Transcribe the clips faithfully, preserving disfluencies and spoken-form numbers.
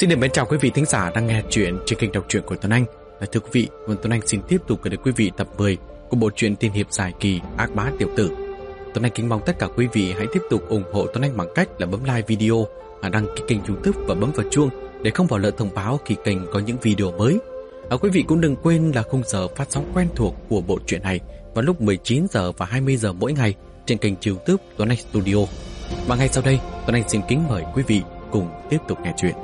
Xin được mến chào quý vị thính giả đang nghe chuyện trên kênh đọc truyện của Tuấn Anh. Và thưa quý vị, Tuấn Anh xin tiếp tục gửi đến quý vị tập mười của bộ truyện tiên hiệp dài kỳ Ác Bá Tiểu Tử. Tuấn Anh kính mong tất cả quý vị hãy tiếp tục ủng hộ Tuấn Anh bằng cách là bấm like video, đăng ký kênh YouTube và bấm vào chuông để không bỏ lỡ thông báo khi kênh có những video mới. À, quý vị cũng đừng quên là khung giờ phát sóng quen thuộc của bộ truyện này vào lúc mười chín giờ và hai mươi giờ mỗi ngày trên kênh YouTube Tuấn Anh Studio. Và ngay sau đây, Tuấn Anh xin kính mời quý vị cùng tiếp tục nghe chuyện.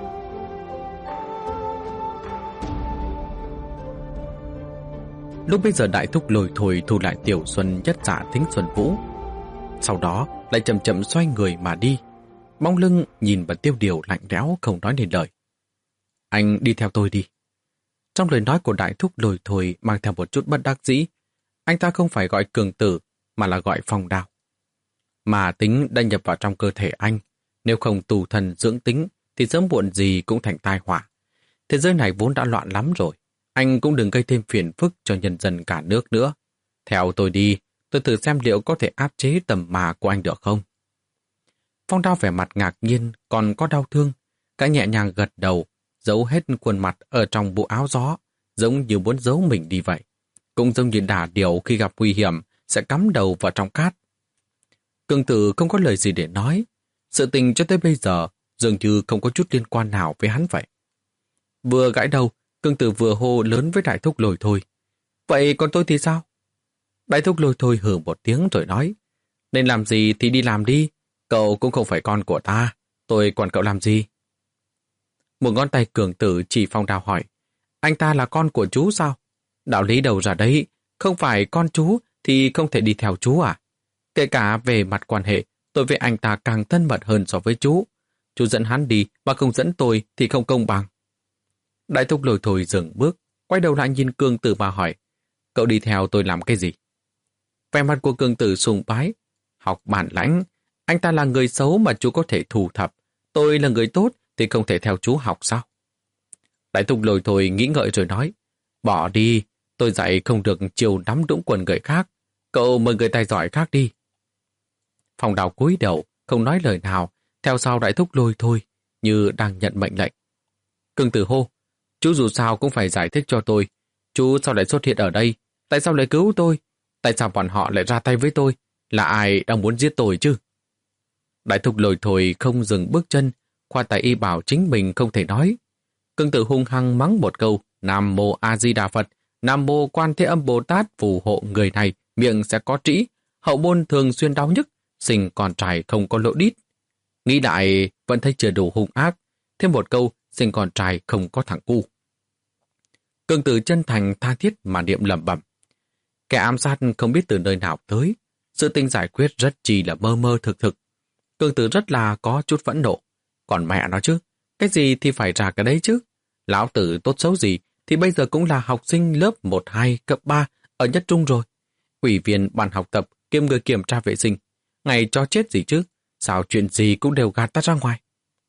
Lúc bây giờ Đại Thúc lôi thôi thu lại Tiểu Xuân nhất dạ Thính Xuân Vũ. Sau đó lại chậm chậm xoay người mà đi. Bóng lưng nhìn vào Tiêu Điều lạnh lẽo không nói nên lời. Anh đi theo tôi đi. Trong lời nói của Đại Thúc lôi thôi mang theo một chút bất đắc dĩ. Anh ta không phải gọi Cường Tử mà là gọi Phong Đao. Mà tính đã nhập vào trong cơ thể anh. Nếu không tù thần dưỡng tính thì sớm muộn gì cũng thành tai họa. Thế giới này vốn đã loạn lắm rồi. Anh cũng đừng gây thêm phiền phức cho nhân dân cả nước nữa. Theo tôi đi, tôi thử xem liệu có thể áp chế tầm mà của anh được không. Phong Đao vẻ mặt ngạc nhiên, còn có đau thương. Cả nhẹ nhàng gật đầu, giấu hết khuôn mặt ở trong bộ áo gió, giống như muốn giấu mình đi vậy. Cũng giống như đà điểu khi gặp nguy hiểm, sẽ cắm đầu vào trong cát. Cường Tử không có lời gì để nói. Sự tình cho tới bây giờ, dường như không có chút liên quan nào với hắn vậy. Vừa gãi đầu, Cường Tử vừa hô lớn với Đại Thúc lôi thôi. Vậy còn tôi thì sao? Đại Thúc lôi thôi hừ một tiếng rồi nói. Nên làm gì thì đi làm đi. Cậu cũng không phải con của ta. Tôi quản cậu làm gì? Một ngón tay Cường Tử chỉ Phong Đao hỏi. Anh ta là con của chú sao? Đạo lý đầu ra đấy. Không phải con chú thì không thể đi theo chú à? Kể cả về mặt quan hệ, tôi với anh ta càng thân mật hơn so với chú. Chú dẫn hắn đi mà không dẫn tôi thì không công bằng. Đại Thúc lôi thôi dừng bước, quay đầu lại nhìn Cường Tử mà hỏi, cậu đi theo tôi làm cái gì? Vẻ mặt của Cường Tử sùng bái, học bản lãnh, anh ta là người xấu mà chú có thể thu thập, tôi là người tốt thì không thể theo chú học sao? Đại Thúc lôi thôi nghĩ ngợi rồi nói, bỏ đi, tôi dạy không được chiều nắm đũng quần người khác, cậu mời người tài giỏi khác đi. Phong Đao cúi đầu, không nói lời nào, theo sau Đại Thúc lôi thôi, như đang nhận mệnh lệnh. Cường Tử hô, chú dù sao cũng phải giải thích cho tôi. Chú sao lại xuất hiện ở đây? Tại sao lại cứu tôi? Tại sao bọn họ lại ra tay với tôi? Là ai đang muốn giết tôi chứ? Đại Thúc lôi thôi không dừng bước chân, khoa tay y bảo chính mình không thể nói. Cường Tử hung hăng mắng một câu, Nam Mô A Di Đà Phật, Nam Mô Quan Thế Âm Bồ Tát phù hộ người này, miệng sẽ có trĩ, hậu môn thường xuyên đau nhức, sinh con trai không có lỗ đít. Nghĩ lại vẫn thấy chưa đủ hung ác, thêm một câu, sinh con trai không có thằng cu. Cường Tử chân thành tha thiết mà niệm lẩm bẩm. Kẻ ám sát không biết từ nơi nào tới, sự tình giải quyết rất chi là mơ mơ thực thực. Cường Tử rất là có chút phẫn nộ. Còn mẹ nó chứ, cái gì thì phải ra cái đấy chứ. Lão tử tốt xấu gì thì bây giờ cũng là học sinh lớp một, hai, cấp ba ở nhất trung rồi. Ủy viên ban học tập kiêm người kiểm tra vệ sinh. Ngày cho chết gì chứ, sao chuyện gì cũng đều gạt ta ra ngoài.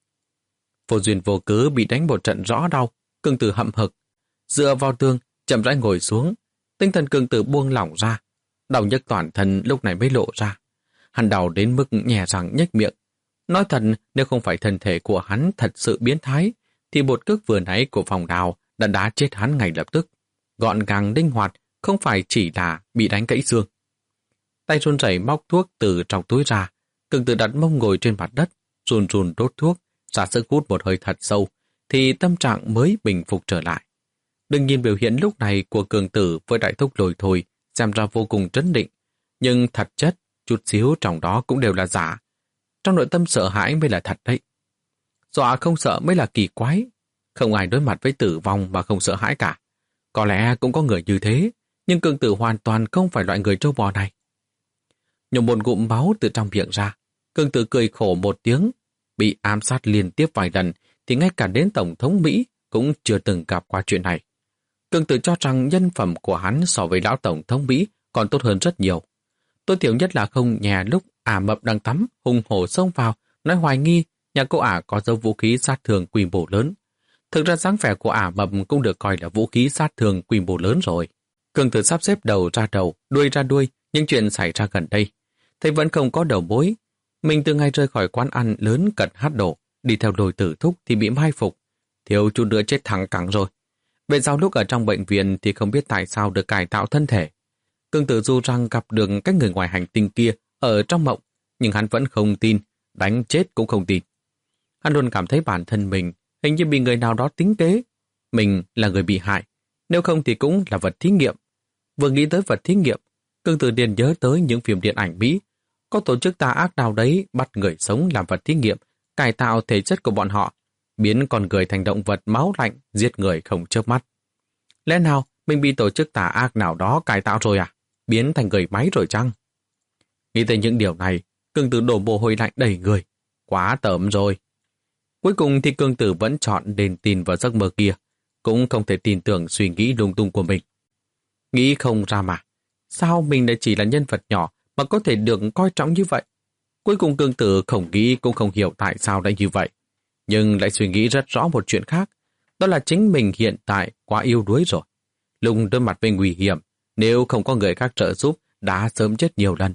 Vô duyên vô cớ bị đánh một trận rõ đau, Cường Tử hậm hực, dựa vào tường, chậm rãi ngồi xuống, tinh thần Cường Tử buông lỏng ra, đau nhức toàn thân lúc này mới lộ ra. Hắn đau đến mức nhè răng nhếch miệng. Nói thật, nếu không phải thân thể của hắn thật sự biến thái, thì một cước vừa nãy của Phong Đao đã đá chết hắn ngay lập tức, gọn gàng linh hoạt, không phải chỉ là bị đánh gãy xương. Tay run rẩy móc thuốc từ trong túi ra, Cường Tử đặt mông ngồi trên mặt đất, run run đốt thuốc, ra sức hút một hơi thật sâu, thì tâm trạng mới bình phục trở lại. Đừng nhìn biểu hiện lúc này của Cường Tử với Đại Thúc lôi thôi, xem ra vô cùng trấn định, nhưng thật chất, chút xíu trong đó cũng đều là giả. Trong nội tâm sợ hãi mới là thật đấy. Dọa không sợ mới là kỳ quái. Không ai đối mặt với tử vong mà không sợ hãi cả. Có lẽ cũng có người như thế, nhưng Cường Tử hoàn toàn không phải loại người trâu bò này. Nhổ một ngụm máu từ trong miệng ra, Cường Tử cười khổ một tiếng. Bị ám sát liên tiếp vài lần thì ngay cả đến Tổng thống Mỹ cũng chưa từng gặp qua chuyện này. Cường Tử cho rằng nhân phẩm của hắn so với lão Tổng thống Mỹ còn tốt hơn rất nhiều. Tối thiểu nhất là không nhè lúc ả mập đang tắm hùng hổ xông vào nói hoài nghi nhà cô ả có dấu vũ khí sát thương quy mô lớn. Thực ra dáng vẻ của ả mập cũng được coi là vũ khí sát thương quy mô lớn rồi. Cường Tử sắp xếp đầu ra đầu, đuôi ra đuôi, nhưng chuyện xảy ra gần đây. Thầy vẫn không có đầu mối. Mình từ ngày rời khỏi quán ăn lớn cận hát đổ, đi theo Lôi Tử Thúc thì bị mai phục. thiếu chút nữa chết thẳng cẳng rồi. Về sau lúc ở trong bệnh viện thì không biết tại sao được cải tạo thân thể. Cương Tử dù rằng gặp được các người ngoài hành tinh kia ở trong mộng, nhưng hắn vẫn không tin, đánh chết cũng không tin. Hắn luôn cảm thấy bản thân mình hình như bị người nào đó tính kế. Mình là người bị hại, nếu không thì cũng là vật thí nghiệm. Vừa nghĩ tới vật thí nghiệm, Cương Tử liền nhớ tới những phim điện ảnh Mỹ. Có tổ chức tà ác nào đấy bắt người sống làm vật thí nghiệm, cải tạo thể chất của bọn họ, biến con người thành động vật máu lạnh, giết người không chớp mắt. Lẽ nào mình bị tổ chức tà ác nào đó cải tạo rồi à? Biến thành người máy rồi chăng? Nghĩ tới những điều này, Cương Tử đổ mồ hôi lạnh đầy người. Quá tởm rồi. Cuối cùng thì Cương Tử vẫn chọn nên tin vào giấc mơ kia, cũng không thể tin tưởng suy nghĩ lung tung của mình. Nghĩ không ra mà, sao mình lại chỉ là nhân vật nhỏ mà có thể được coi trọng như vậy? Cuối cùng Cương Tử không nghĩ cũng không hiểu tại sao lại như vậy. Nhưng lại suy nghĩ rất rõ một chuyện khác, đó là chính mình hiện tại quá yếu đuối rồi. Lúc đối mặt với nguy hiểm, nếu không có người khác trợ giúp, đã sớm chết nhiều lần.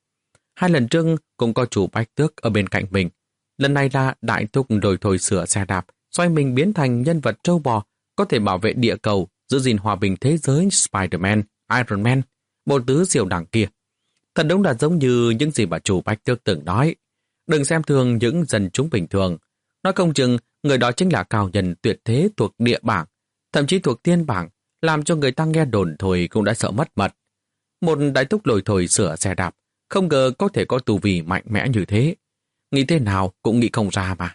Hai lần trước cũng có chủ Bách Tước ở bên cạnh mình. Lần này là đại thúc rồi thôi sửa xe đạp, xoay mình biến thành nhân vật trâu bò, có thể bảo vệ địa cầu, giữ gìn hòa bình thế giới Spider-Man, Iron Man, một tứ siêu đẳng kia. Thật đúng là giống như những gì mà chủ Bách Tước từng nói. Đừng xem thường những dân chúng bình thường. Nói không chừng, người đó chính là cao nhân tuyệt thế thuộc địa bảng, thậm chí thuộc thiên bảng, làm cho người ta nghe đồn thôi cũng đã sợ mất mật. Một đại thúc lồi thổi sửa xe đạp, không ngờ có thể có tu vi mạnh mẽ như thế. Nghĩ thế nào cũng nghĩ không ra mà.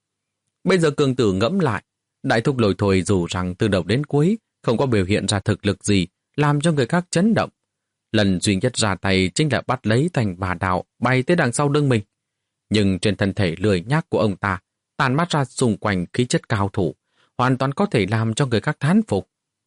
Bây giờ Cương Tử ngẫm lại, đại thúc lồi thổi dù rằng từ đầu đến cuối không có biểu hiện ra thực lực gì, làm cho người khác chấn động. Lần duy nhất ra tay chính là bắt lấy thành bà đạo bay tới đằng sau lưng mình. Nhưng trên thân thể lười nhác của ông ta, tàn mát ra xung quanh khí chất cao thủ, hoàn toàn có thể làm cho người khác thán phục.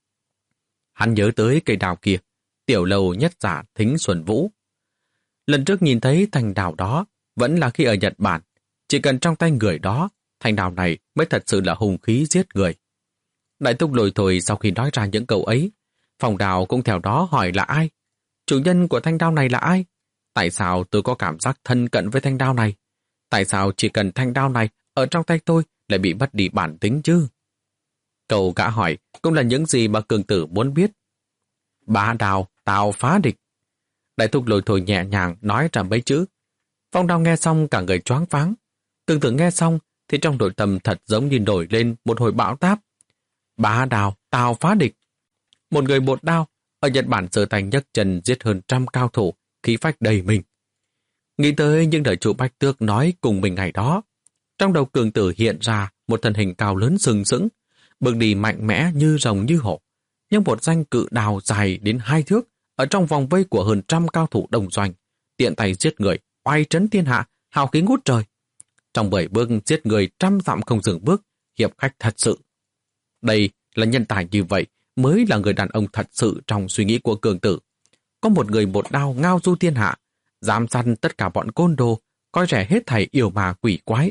Hắn nhớ tới cây đào kia, tiểu lầu nhất giả Thính Xuân Vũ. Lần trước nhìn thấy thanh đào đó, vẫn là khi ở Nhật Bản. Chỉ cần trong tay người đó, thanh đào này mới thật sự là hung khí giết người. Đại thúc lồi thổi sau khi nói ra những câu ấy, Phong Đào cũng theo đó hỏi là ai? Chủ nhân của thanh đao này là ai? Tại sao tôi có cảm giác thân cận với thanh đao này? Tại sao chỉ cần thanh đao này ở trong tay tôi lại bị mất đi bản tính chứ? Câu gã hỏi cũng là những gì mà Cương Tử muốn biết. Bá đào, tào phá địch. Đại thúc lồi thổi nhẹ nhàng nói ra mấy chữ. Phong Đào nghe xong cả người choáng váng. Cương Tử nghe xong thì trong nội tâm thật giống như nổi lên một hồi bão táp. Bá đào, tào phá địch. Một người một đao, ở Nhật Bản giơ tay nhấc chân giết hơn trăm cao thủ, khí phách đầy mình. Nghĩ tới những lời chủ Bách Tước nói cùng mình ngày đó, trong đầu Cương Tử hiện ra một thân hình cao lớn sừng sững, bước đi mạnh mẽ như rồng như hổ, nhưng một danh cự đào dài đến hai thước ở trong vòng vây của hơn trăm cao thủ đồng doanh, tiện tay giết người, oai trấn thiên hạ, hào khí ngút trời. Trong bảy bước giết người trăm dặm không dừng bước, hiệp khách thật sự. Đây là nhân tài như vậy mới là người đàn ông thật sự trong suy nghĩ của Cương Tử. Có một người một đao ngao du thiên hạ, dám săn tất cả bọn côn đồ, coi rẻ hết thảy yêu mà quỷ quái.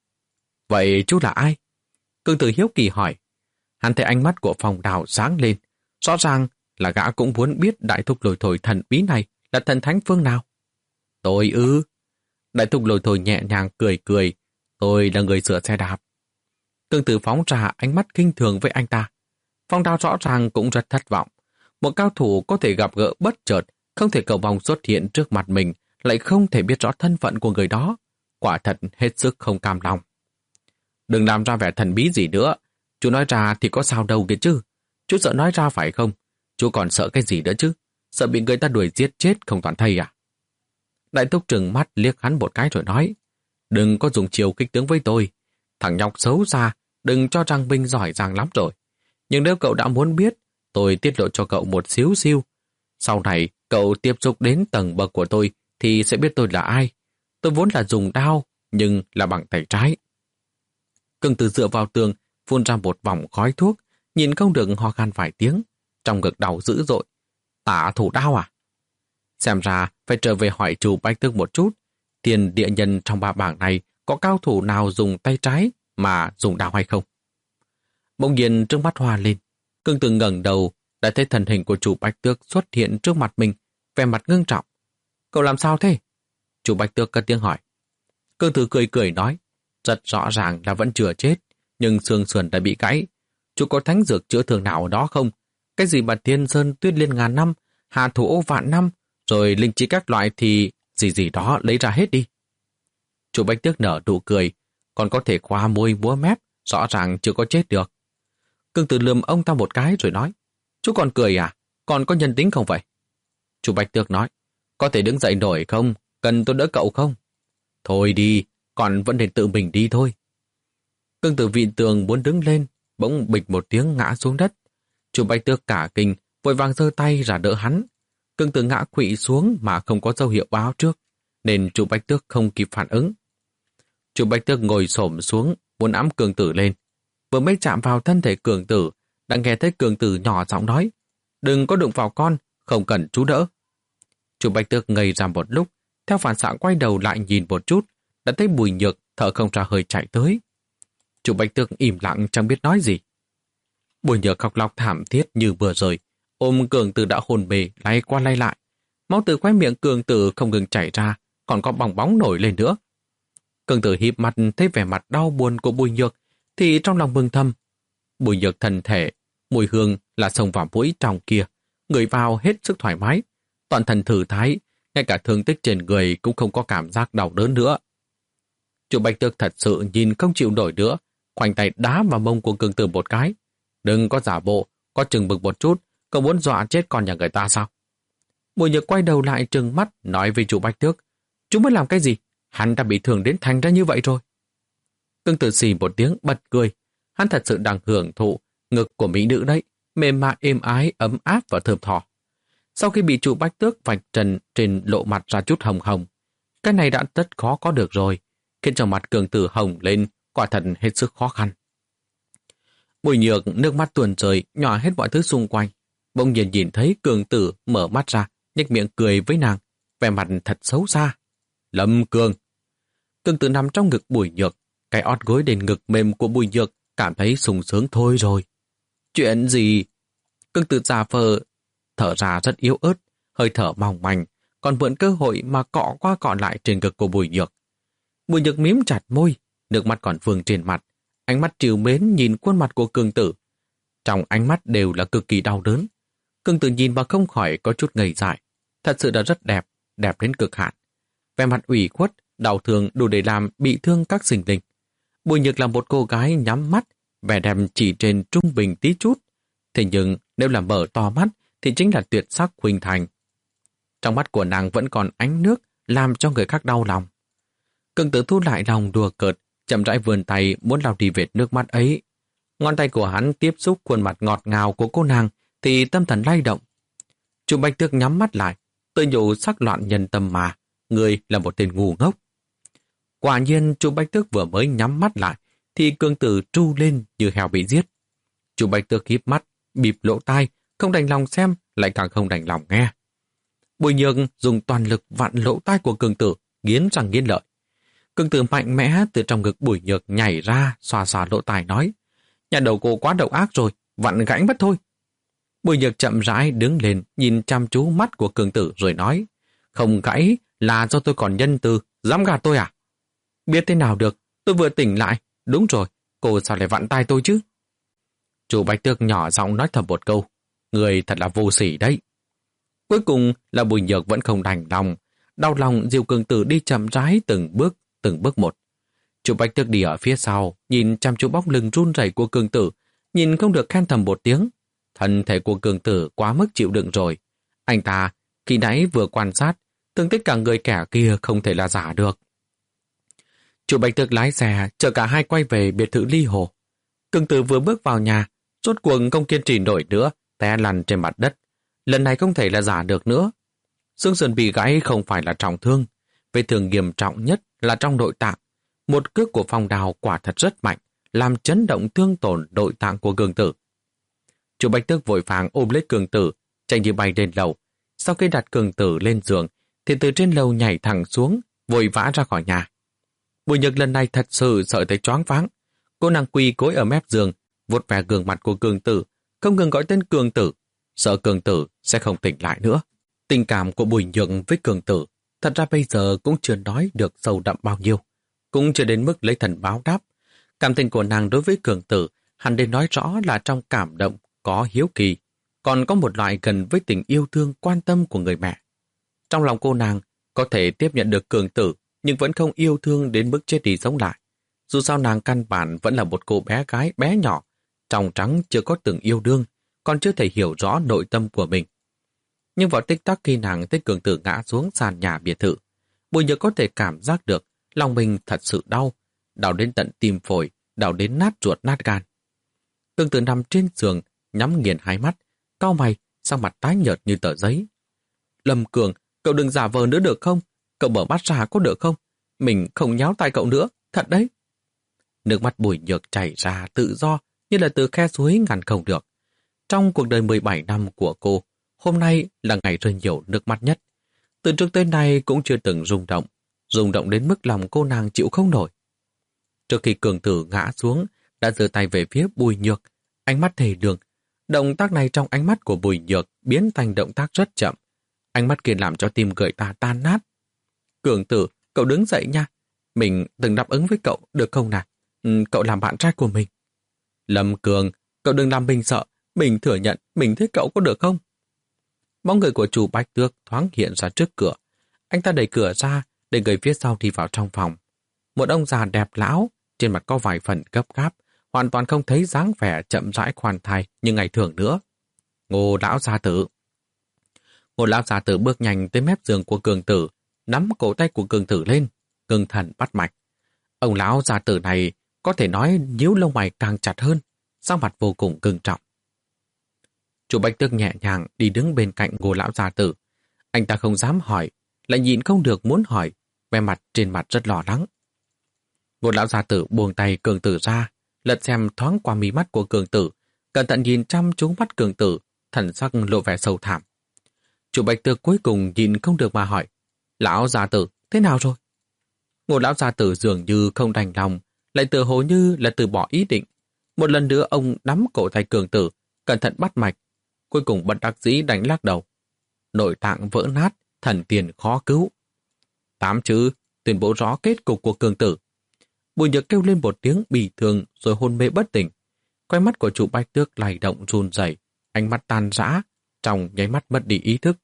Vậy chú là ai? Cương Tử hiếu kỳ hỏi. Hắn thấy ánh mắt của Phong Đào sáng lên, rõ ràng là gã cũng muốn biết đại thúc lồi thổi thần bí này là thần thánh phương nào. Tôi ư? Đại thúc lồi thổi nhẹ nhàng cười cười. Tôi là người sửa xe đạp. Cương Tử phóng ra ánh mắt kinh thường với anh ta. Phong Đào rõ ràng cũng rất thất vọng. Một cao thủ có thể gặp gỡ bất chợt, không thể cầu vòng xuất hiện trước mặt mình, lại không thể biết rõ thân phận của người đó. Quả thật hết sức không cam lòng. Đừng làm ra vẻ thần bí gì nữa. Chú nói ra thì có sao đâu kìa chứ. Chú sợ nói ra phải không? Chú còn sợ cái gì nữa chứ? Sợ bị người ta đuổi giết chết không toàn thây à? Đại thúc trừng mắt liếc hắn một cái rồi nói. Đừng có dùng chiều kích tướng với tôi. Thằng nhóc xấu xa, đừng cho rằng mình giỏi giang lắm rồi. Nhưng nếu cậu đã muốn biết, tôi tiết lộ cho cậu một xíu xiu. Sau này, cậu tiếp xúc đến tầng bậc của tôi thì sẽ biết tôi là ai. Tôi vốn là dùng đao, nhưng là bằng tay trái. Cương Tử dựa vào tường, phun ra một vòng khói thuốc, nhìn không được ho khan vài tiếng, trong ngực đau dữ dội. Tả thủ đao à? Xem ra phải trở về hỏi chủ Bách Tước một chút. Tiền địa nhân trong ba bảng này có cao thủ nào dùng tay trái mà dùng đao hay không? Bỗng nhiên trước mắt hoa lên, Cương Tử ngẩng đầu đã thấy thân hình của chủ Bách Tước xuất hiện trước mặt mình, vẻ mặt ngưng trọng. Cậu làm sao thế? Chủ Bách Tước cất tiếng hỏi. Cương Tử cười cười nói, rất rõ ràng là vẫn chưa chết, nhưng xương sườn đã bị gãy. Chú có thánh dược chữa thương nào ở đó không? Cái gì mà thiên sơn tuyết liên ngàn năm, hạ thủ ô vạn năm, rồi linh trí các loại thì gì gì đó lấy ra hết đi. Chú Bạch Tước nở nụ cười, còn có thể khoa môi múa mép, rõ ràng chưa có chết được. Cương Tử lườm ông ta một cái rồi nói, chú còn cười à? Còn có nhân tính không vậy? Chú Bạch Tước nói, có thể đứng dậy nổi không? Cần tôi đỡ cậu không? Thôi đi, còn vẫn nên tự mình đi thôi. Cương Tử vịn tường muốn đứng lên, bỗng bịch một tiếng ngã xuống đất. Chú Bạch Tước cả kinh, vội vàng giơ tay ra đỡ hắn. Cương Tử ngã quỵ xuống mà không có dấu hiệu báo trước, nên chú Bạch Tước không kịp phản ứng. Chú Bạch Tước ngồi xổm xuống, muốn ẵm Cương Tử lên. Vừa mới chạm vào thân thể Cương Tử, đã nghe thấy Cương Tử nhỏ giọng nói, đừng có đụng vào con, không cần chú đỡ. Chú Bạch Tước ngây ra một lúc, theo phản xạ quay đầu lại nhìn một chút, đã thấy Bùi Nhược thở không ra hơi chạy tới. Chú Bạch Tước im lặng chẳng biết nói gì. Bùi Nhược khóc lóc thảm thiết như vừa rồi, ôm Cương Tử đã hôn mê lay qua lay lại. Máu từ khóe miệng Cương Tử không ngừng chảy ra, còn có bong bóng nổi lên nữa. Cương Tử híp mặt thấy vẻ mặt đau buồn của Bùi Nhược, thì trong lòng mừng thầm. Bùi Nhược thân thể, mùi hương là xông vào mũi trong kia, ngửi vào hết sức thoải mái, toàn thân thử thái, ngay cả thương tích trên người cũng không có cảm giác đau đớn nữa. Chú Bạch Tước thật sự nhìn không chịu nổi nữa, khoanh tay đá vào mông của Cương Tử một cái. Đừng có giả bộ, có chừng mực một chút, cậu muốn dọa chết con nhà người ta sao? Bùi Nhược quay đầu lại trừng mắt, nói với chú Bạch Tước, chú mới làm cái gì? Hắn đã bị thương đến thành ra như vậy rồi. Cương Tử xì một tiếng bật cười, hắn thật sự đang hưởng thụ ngực của mỹ nữ đấy, mềm mại êm ái, ấm áp và thơm tho. Sau khi bị chú Bạch Tước vạch trần trên lộ mặt ra chút hồng hồng, cái này đã rất khó có được rồi, khiến cho mặt Cương Tử hồng lên, quả thật hết sức khó khăn. Bùi Nhược nước mắt tuôn rơi, nhỏ hết mọi thứ xung quanh. Bỗng nhiên nhìn thấy Cương Tử mở mắt ra, nhếch miệng cười với nàng, vẻ mặt thật xấu xa. Lâm Cương. Cương Tử nằm trong ngực Bùi Nhược, cái ót gối đến ngực mềm của Bùi Nhược cảm thấy sung sướng thôi rồi. Chuyện gì? Cương Tử già phờ, thở ra rất yếu ớt, hơi thở mỏng manh, còn mượn cơ hội mà cọ qua cọ lại trên ngực của Bùi Nhược. Bùi Nhược mím chặt môi, nước mắt còn vương trên mặt, ánh mắt trìu mến nhìn khuôn mặt của Cương Tử. Trong ánh mắt đều là cực kỳ đau đớn. Cương Tử nhìn mà không khỏi có chút ngây dại. Thật sự là rất đẹp, đẹp đến cực hạn. Vẻ mặt ủy khuất, đau thương đủ để làm bị thương các sinh linh. Bùi Nhược là một cô gái nhắm mắt, vẻ đẹp chỉ trên trung bình tí chút. Thế nhưng nếu là mở to mắt thì chính là tuyệt sắc huỳnh thành. Trong mắt của nàng vẫn còn ánh nước làm cho người khác đau lòng. Cương Tử thu lại lòng đùa cợt, chậm rãi vươn tay muốn lau đi vệt nước mắt ấy. Ngón tay của hắn tiếp xúc khuôn mặt ngọt ngào của cô nàng thì tâm thần lay động. Chú Bạch Tước nhắm mắt lại, tự nhủ sắc loạn nhân tâm mà, người là một tên ngu ngốc. Quả nhiên chú Bạch Tước vừa mới nhắm mắt lại thì Cương Tử tru lên như heo bị giết. Chú Bạch Tước híp mắt, bịp lỗ tai, không đành lòng xem, lại càng không đành lòng nghe. Bùi Nhược dùng toàn lực vặn lỗ tai của Cương Tử, nghiến răng nghiến lợi. Cương Tử mạnh mẽ từ trong ngực Bùi Nhược nhảy ra, xoa xoa lỗ tai nói, nhà đầu cô quá độc ác rồi, vặn gãy mất thôi. Bùi Nhược chậm rãi đứng lên, nhìn chăm chú mắt của Cương Tử rồi nói, không gãy là do tôi còn nhân từ, dám gạt tôi à? Biết thế nào được, tôi vừa tỉnh lại, đúng rồi, cô sao lại vặn tai tôi chứ? Chú Bạch Tước nhỏ giọng nói thầm một câu, người thật là vô sỉ đấy. Cuối cùng là Bùi Nhược vẫn không đành lòng, đau lòng dìu Cương Tử đi chậm rãi từng bước, từng bước một. Chú Bạch Tước đi ở phía sau, nhìn chăm chú bóng lưng run rẩy của Cương Tử, nhìn không được khen thầm một tiếng. Thân thể của Cương Tử quá mức chịu đựng rồi. Anh ta, khi nãy vừa quan sát, thương tích cả người kẻ kia không thể là giả được. Chú Bạch Tước lái xe, chở cả hai quay về biệt thự Ly Hồ. Cương Tử vừa bước vào nhà, rốt cuộc không kiên trì nổi nữa, té lăn trên mặt đất. Lần này không thể là giả được nữa. Xương sườn bị gãy không phải là trọng thương, vết thương nghiêm trọng nhất là trong nội tạng. Một cước của Phong Đào quả thật rất mạnh, làm chấn động thương tổn nội tạng của Cương Tử. Chú Bạch Tước vội vàng ôm lấy Cương Tử, chạy như bay lên lầu. Sau khi đặt Cương Tử lên giường, thì từ trên lầu nhảy thẳng xuống, vội vã ra khỏi nhà. Bùi Nhược lần này thật sự sợ tới choáng váng. Cô nàng quỳ gối ở mép giường, vuốt ve gương mặt của Cương Tử, không ngừng gọi tên Cương Tử, sợ Cương Tử sẽ không tỉnh lại nữa. Tình cảm của Bùi Nhược với Cương Tử thật ra bây giờ cũng chưa nói được sâu đậm bao nhiêu, cũng chưa đến mức lấy thần báo đáp. Cảm tình của nàng đối với Cường Tử hẳn để nói rõ là trong cảm động có hiếu kỳ, còn có một loại gần với tình yêu thương quan tâm của người mẹ. Trong lòng cô nàng có thể tiếp nhận được Cường Tử nhưng vẫn không yêu thương đến mức chết đi sống lại. Dù sao nàng căn bản vẫn là một cô bé gái bé nhỏ, trong trắng chưa có từng yêu đương, còn chưa thể hiểu rõ nội tâm của mình. Nhưng vào tích tắc khi nàng thấy Cường Tử ngã xuống sàn nhà biệt thự, Bùi Nhược có thể cảm giác được lòng mình thật sự đau, đau đến tận tim phổi, đau đến nát ruột nát gan. Cường Tử nằm trên giường, nhắm nghiền hai mắt, cau mày, sắc mặt tái nhợt như tờ giấy. Lâm Cường, cậu đừng giả vờ nữa được không? Cậu mở mắt ra có được không? Mình không nháo tay cậu nữa, thật đấy. Nước mắt Bùi Nhược chảy ra tự do như là từ khe suối ngăn không được. Trong cuộc đời mười bảy năm của cô, hôm nay là ngày rơi nhiều nước mắt nhất. Từ trước tới nay cũng chưa từng rung động, rung động đến mức lòng cô nàng chịu không nổi. Trước khi Cường Tử ngã xuống, đã giơ tay về phía Bùi Nhược, ánh mắt thề đường. Động tác này trong ánh mắt của Bùi Nhược biến thành động tác rất chậm. Ánh mắt kia làm cho tim người ta tan nát. Cường Tử, cậu đứng dậy nha. Mình từng đáp ứng với cậu, được không nào? Ừ, cậu làm bạn trai của mình. Lâm Cường, cậu đừng làm mình sợ. Mình thừa nhận, mình thích cậu có được không? Bóng người của chủ Bách Tước thoáng hiện ra trước cửa. Anh ta đẩy cửa ra, để người phía sau đi vào trong phòng. Một ông già đẹp lão, trên mặt có vài phần gấp gáp, hoàn toàn không thấy dáng vẻ chậm rãi khoan thai như ngày thường nữa. Ngô lão gia tử. Ngô lão gia tử bước nhanh tới mép giường của Cường Tử, nắm cổ tay của Cường Tử lên, ngưng thần bắt mạch. Ông lão gia tử này có thể nói nhíu lông mày càng chặt hơn, sắc mặt vô cùng cứng trọng. Chủ Bách Tước nhẹ nhàng đi đứng bên cạnh Ngô lão gia tử. Anh ta không dám hỏi, lại nhịn không được muốn hỏi, vẻ mặt trên mặt rất lo lắng. Ngô lão gia tử buông tay Cường Tử ra, lật xem thoáng qua mí mắt của Cường Tử, cẩn thận nhìn chăm chú mắt Cường Tử, thần sắc lộ vẻ sâu thẳm. Chủ Bạch Tước cuối cùng nhìn không được mà hỏi, lão gia tử, thế nào rồi? Ngô lão gia tử dường như không đành lòng, lại tựa hồ như là từ bỏ ý định. Một lần nữa ông nắm cổ tay Cường Tử, cẩn thận bắt mạch, cuối cùng bất đắc dĩ đánh lắc đầu. Nội tạng vỡ nát, thần tiền khó cứu. Tám chữ tuyên bố rõ kết cục của Cường Tử. Bùi Nhược kêu lên một tiếng bỉ thường rồi hôn mê bất tỉnh. Quay mắt của chủ Bách Tước lay động run rẩy, ánh mắt tan rã, trong nháy mắt mất đi ý thức.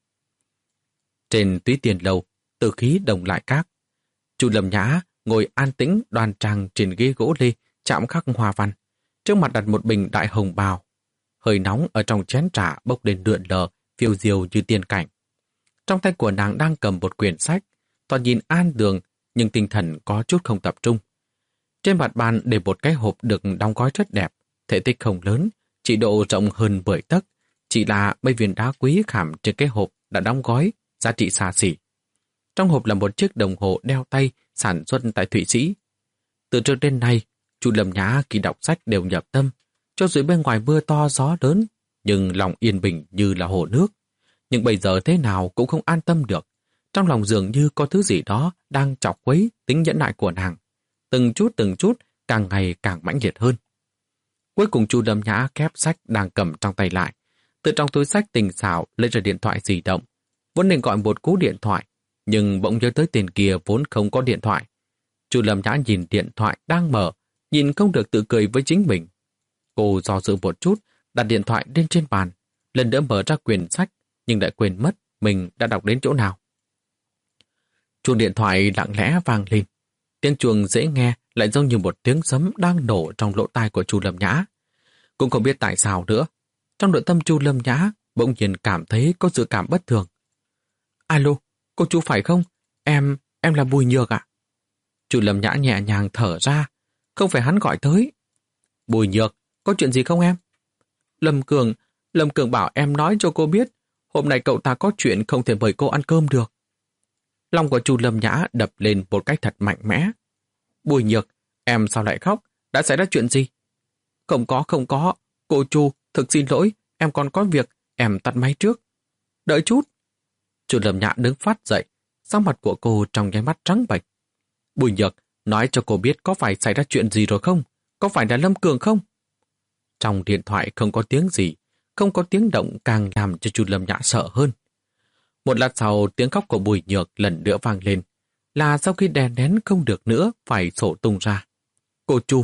Trên túy tiền lầu, tử khí đồng lại các. Chu Lâm Nhã ngồi an tĩnh đoan trang trên ghế gỗ lê chạm khắc hoa văn. Trước mặt đặt một bình đại hồng bào. Hơi nóng ở trong chén trà bốc lên lượn lờ, phiêu diêu như tiên cảnh. Trong tay của nàng đang cầm một quyển sách, toàn nhìn an đường nhưng tinh thần có chút không tập trung. Trên mặt bàn để một cái hộp được đóng gói rất đẹp, thể tích không lớn, chỉ độ rộng hơn mười tấc, chỉ là mấy viên đá quý khảm trên cái hộp đã đóng gói, giá trị xa xỉ. Trong hộp là một chiếc đồng hồ đeo tay sản xuất tại Thụy Sĩ. Từ trước đến nay, Chu Lâm Nhã khi đọc sách đều nhập tâm, cho dù bên ngoài mưa to gió lớn, nhưng lòng yên bình như là hồ nước. Nhưng bây giờ thế nào cũng không an tâm được. Trong lòng dường như có thứ gì đó đang chọc quấy tính nhẫn nại của nàng. Từng chút từng chút càng ngày càng mãnh liệt hơn. Cuối cùng Chu Lâm Nhã khép sách đang cầm trong tay lại. Từ trong túi sách tình xảo lấy ra điện thoại di động. Vốn định gọi một cú điện thoại, nhưng bỗng nhớ tới tiền kia vốn không có điện thoại. Chu Lâm Nhã nhìn điện thoại đang mở, nhìn không được tự cười với chính mình. Cô do dự một chút, đặt điện thoại lên trên bàn, lần nữa mở ra quyển sách, nhưng lại quên mất mình đã đọc đến chỗ nào. Chuông điện thoại lặng lẽ vang lên. Tiếng chuông dễ nghe lại giống như một tiếng sấm đang nổ trong lỗ tai của Chu Lâm Nhã. Cũng không biết tại sao nữa. Trong nội tâm Chu Lâm Nhã bỗng nhiên cảm thấy có sự cảm bất thường. Alo, cô Chu phải không? Em, em là Bùi Nhược ạ. Chu Lâm Nhã nhẹ nhàng thở ra. Không phải hắn gọi tới. Bùi Nhược, có chuyện gì không em? Lâm Cường, Lâm Cường bảo em nói cho cô biết. Hôm nay cậu ta có chuyện không thể mời cô ăn cơm được. Lòng của Chu Lâm Nhã đập lên một cách thật mạnh mẽ. Bùi Nhược, em sao lại khóc? Đã xảy ra chuyện gì? Không có, không có. Cô Chu, thực xin lỗi, em còn có việc, em tắt máy trước. Đợi chút. Chu Lâm Nhã đứng phát dậy, sắc mặt của cô trong nháy mắt trắng bệch. Bùi Nhược, nói cho cô biết có phải xảy ra chuyện gì rồi không? Có phải là Lâm Cường không? Trong điện thoại không có tiếng gì, không có tiếng động càng làm cho Chu Lâm Nhã sợ hơn. Một lát sau, tiếng khóc của Bùi Nhược lần nữa vang lên, là sau khi đè nén không được nữa phải sổ tung ra. Cô Chu,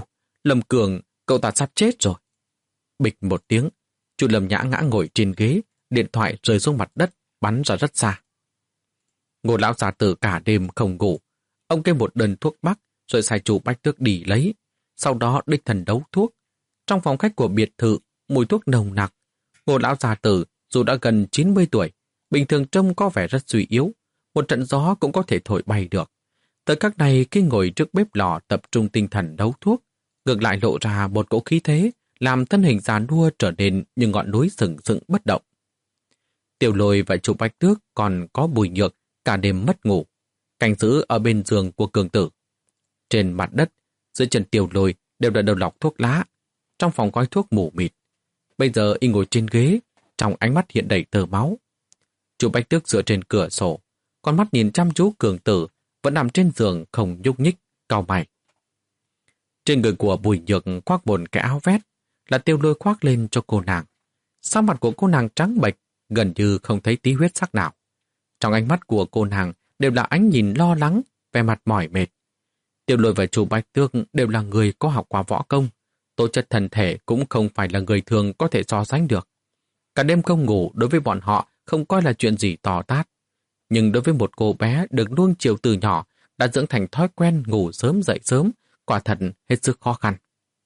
Lâm Cường, cậu ta sắp chết rồi. Bịch một tiếng, chú Lâm Nhã ngã ngồi trên ghế, điện thoại rơi xuống mặt đất, bắn ra rất xa. Ngô lão già tử cả đêm không ngủ. Ông kêu một đơn thuốc bắc, rồi sai chủ Bách Tước đi lấy. Sau đó đích thần đấu thuốc. Trong phòng khách của biệt thự, mùi thuốc nồng nặc. Ngô lão già tử, dù đã gần chín mươi tuổi, bình thường trông có vẻ rất suy yếu. Một trận gió cũng có thể thổi bay được. Tới các này khi ngồi trước bếp lò tập trung tinh thần đấu thuốc, ngược lại lộ ra một cỗ khí thế, làm thân hình già nua trở nên như ngọn núi sừng sững bất động. Tiểu Lôi và chủ Bách Tước còn có Bùi Nhược cả đêm mất ngủ, canh giữ ở bên giường của Cường Tử. Trên mặt đất, dưới chân Tiểu Lôi đều là đầu lọc thuốc lá, trong phòng gói thuốc mù mịt. Bây giờ y ngồi trên ghế, trong ánh mắt hiện đầy tơ máu. Chủ Bách Tước dựa trên cửa sổ, con mắt nhìn chăm chú Cường Tử vẫn nằm trên giường không nhúc nhích, cau mày. Trên người của Bùi Nhược khoác một cái áo vest, là Tiêu Lôi khoác lên cho cô nàng. Sắc mặt của cô nàng trắng bệch, gần như không thấy tí huyết sắc nào. Trong ánh mắt của cô nàng đều là ánh nhìn lo lắng, vẻ mặt mỏi mệt. Tiêu Lôi và chủ Bách Tước đều là người có học qua võ công, tố chất thân thể cũng không phải là người thường có thể so sánh được. Cả đêm không ngủ đối với bọn họ không coi là chuyện gì to tát. Nhưng đối với một cô bé được nuông chiều từ nhỏ, đã dưỡng thành thói quen ngủ sớm dậy sớm, quả thật hết sức khó khăn.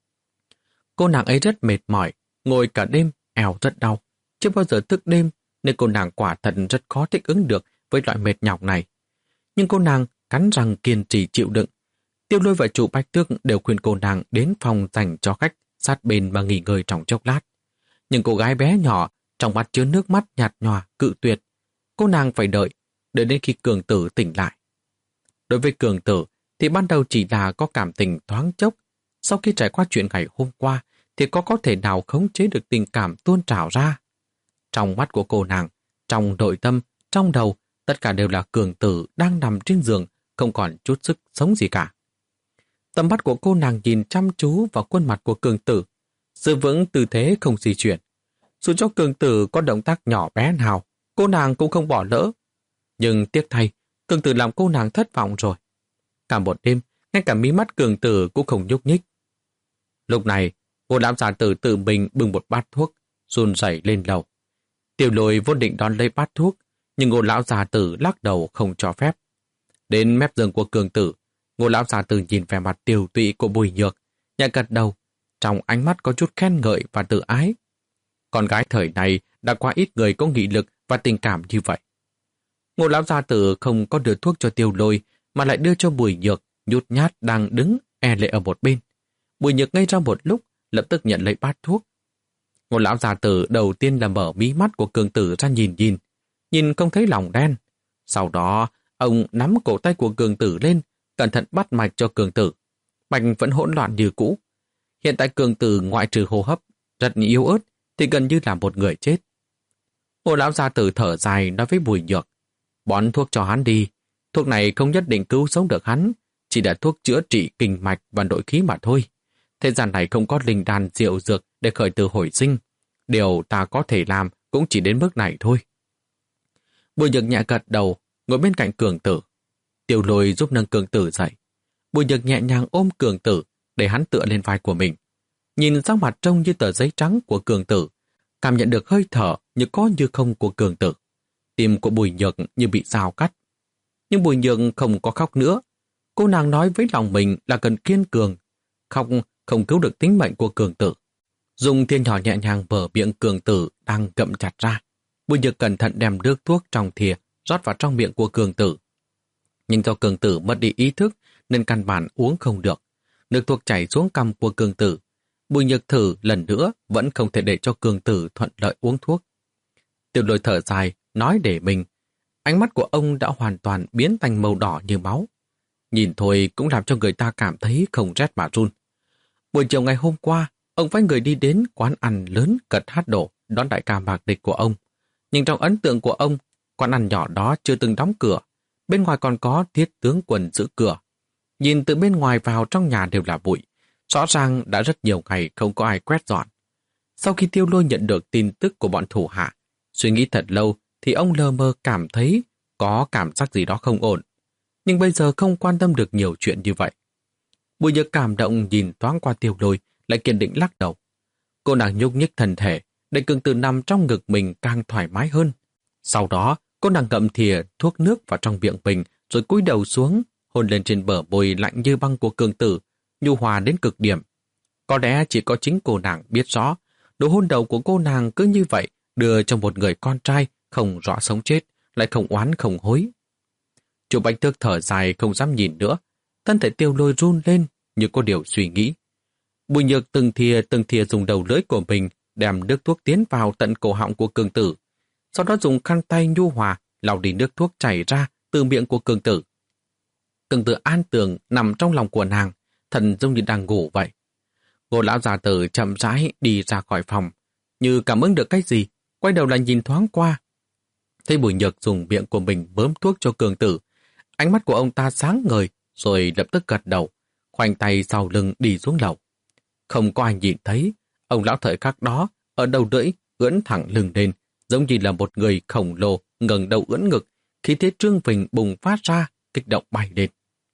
Cô nàng ấy rất mệt mỏi, ngồi cả đêm, eo rất đau. Chưa bao giờ thức đêm, nên cô nàng quả thật rất khó thích ứng được với loại mệt nhọc này. Nhưng cô nàng cắn răng kiên trì chịu đựng. Tiêu Lôi và chủ Bách Tước đều khuyên cô nàng đến phòng dành cho khách sát bên và nghỉ ngơi trong chốc lát. Nhưng cô gái bé nhỏ, trong mắt chứa nước mắt nhạt nhòa, cự tuyệt. Cô nàng phải đợi, đợi đến khi Cường Tử tỉnh lại. Đối với Cường Tử thì ban đầu chỉ là có cảm tình thoáng chốc. Sau khi trải qua chuyện ngày hôm qua thì có có thể nào khống chế được tình cảm tuôn trào ra. Trong mắt của cô nàng, trong nội tâm, trong đầu, tất cả đều là Cường Tử đang nằm trên giường, không còn chút sức sống gì cả. Tầm mắt của cô nàng nhìn chăm chú vào khuôn mặt của Cường Tử, giữ vững tư thế không di chuyển. Dù cho Cường Tử có động tác nhỏ bé nào, cô nàng cũng không bỏ lỡ. Nhưng tiếc thay, Cường Tử làm cô nàng thất vọng rồi. Cả một đêm, ngay cả mí mắt Cường Tử cũng không nhúc nhích. Lúc này, Ngô lão già tử tự mình bưng một bát thuốc, run rẩy lên lầu. Tiểu Lôi vốn định đón lấy bát thuốc, nhưng Ngô lão già tử lắc đầu không cho phép. Đến mép giường của Cường Tử, Ngô lão già tử nhìn vẻ mặt tiều tụy của Bùi Nhược, nhẹ gật đầu, trong ánh mắt có chút khen ngợi và tự ái. Con gái thời này đã quá ít người có nghị lực và tình cảm như vậy. Ngô lão gia tử không có đưa thuốc cho Tiêu Lôi, mà lại đưa cho Bùi Nhược, nhút nhát đang đứng e lệ ở một bên. Bùi Nhược ngây ra một lúc, lập tức nhận lấy bát thuốc. Ngô lão gia tử đầu tiên là mở mí mắt của Cường Tử ra nhìn nhìn, nhìn không thấy lòng đen. Sau đó, ông nắm cổ tay của Cường Tử lên, cẩn thận bắt mạch cho Cường Tử. Mạch vẫn hỗn loạn như cũ. Hiện tại Cường Tử ngoại trừ hô hấp, rất yếu ớt, thì gần như là một người chết. Ngô lão gia tử thở dài nói với Bùi Nhược, bón thuốc cho hắn đi, thuốc này không nhất định cứu sống được hắn, chỉ là thuốc chữa trị kinh mạch và nội khí mà thôi. Thế gian này không có linh đan diệu dược để khởi tử hồi sinh, điều ta có thể làm cũng chỉ đến mức này thôi. Bùi Nhược nhẹ gật đầu, ngồi bên cạnh Cường Tử. Tiểu Lôi giúp nâng Cường Tử dậy. Bùi Nhược nhẹ nhàng ôm Cường Tử để hắn tựa lên vai của mình. Nhìn sang mặt trông như tờ giấy trắng của Cường Tử, cảm nhận được hơi thở như có như không của Cường Tử. Tim của Bùi Nhược như bị dao cắt. Nhưng Bùi Nhược không có khóc nữa. Cô nàng nói với lòng mình là cần kiên cường. Khóc không cứu được tính mệnh của Cường Tử. Dùng thiên nhỏ nhẹ nhàng vở miệng Cường Tử đang gặm chặt ra. Bùi Nhược cẩn thận đem nước thuốc trong thìa rót vào trong miệng của Cường Tử. Nhưng do Cường Tử mất đi ý thức nên căn bản uống không được. Nước thuốc chảy xuống cằm của Cường Tử. Bùi Nhược thử lần nữa vẫn không thể để cho Cường Tử thuận lợi uống thuốc. Tiểu Lôi thở dài, nói để mình. Ánh mắt của ông đã hoàn toàn biến thành màu đỏ như máu. Nhìn thôi cũng làm cho người ta cảm thấy không rét mà run. Buổi chiều ngày hôm qua, ông phái người đi đến quán ăn lớn cật hát đổ đón đại ca Mạc Địch của ông. Nhưng trong ấn tượng của ông, quán ăn nhỏ đó chưa từng đóng cửa. Bên ngoài còn có thiết tướng quân giữ cửa. Nhìn từ bên ngoài vào trong nhà đều là bụi. Rõ ràng đã rất nhiều ngày không có ai quét dọn. Sau khi Tiêu Lôi nhận được tin tức của bọn thủ hạ, suy nghĩ thật lâu thì ông lờ mơ cảm thấy có cảm giác gì đó không ổn. Nhưng bây giờ không quan tâm được nhiều chuyện như vậy. Bùi Nhược cảm động nhìn thoáng qua Tiêu Lôi, lại kiên định lắc đầu. Cô nàng nhúc nhích thân thể, để Cường Tử nằm trong ngực mình càng thoải mái hơn. Sau đó, cô nàng ngậm thìa thuốc nước vào trong miệng mình, rồi cúi đầu xuống, hôn lên trên bờ môi lạnh như băng của Cường Tử, nhu hòa đến cực điểm. Có lẽ chỉ có chính cô nàng biết rõ, nụ hôn đầu của cô nàng cứ như vậy đưa cho một người con trai không rõ sống chết, lại không oán không hối. Chu Bạch Tước thở dài không dám nhìn nữa, thân thể Tiêu Lôi run lên như có điều suy nghĩ. Bùi Nhược từng thìa từng thìa dùng đầu lưỡi của mình đem nước thuốc tiến vào tận cổ họng của Cường Tử, sau đó dùng khăn tay nhu hòa lau đi nước thuốc chảy ra từ miệng của Cường Tử. Cường Tử an tường nằm trong lòng của nàng, thần giống như đang ngủ vậy. Ngô lão già tử chậm rãi đi ra khỏi phòng, như cảm ứng được cái gì, quay đầu lại nhìn thoáng qua. Thấy Bùi Nhược dùng miệng của mình bơm thuốc cho Cường Tử, ánh mắt của ông ta sáng ngời, rồi lập tức gật đầu, khoanh tay sau lưng đi xuống lầu. Không có ai nhìn thấy, ông lão thời khắc đó, ở đầu lưỡi, ưỡn thẳng lưng lên, giống như là một người khổng lồ ngẩng đầu ưỡn ngực, khí thế trương phình bùng phát ra, kích động bay lên.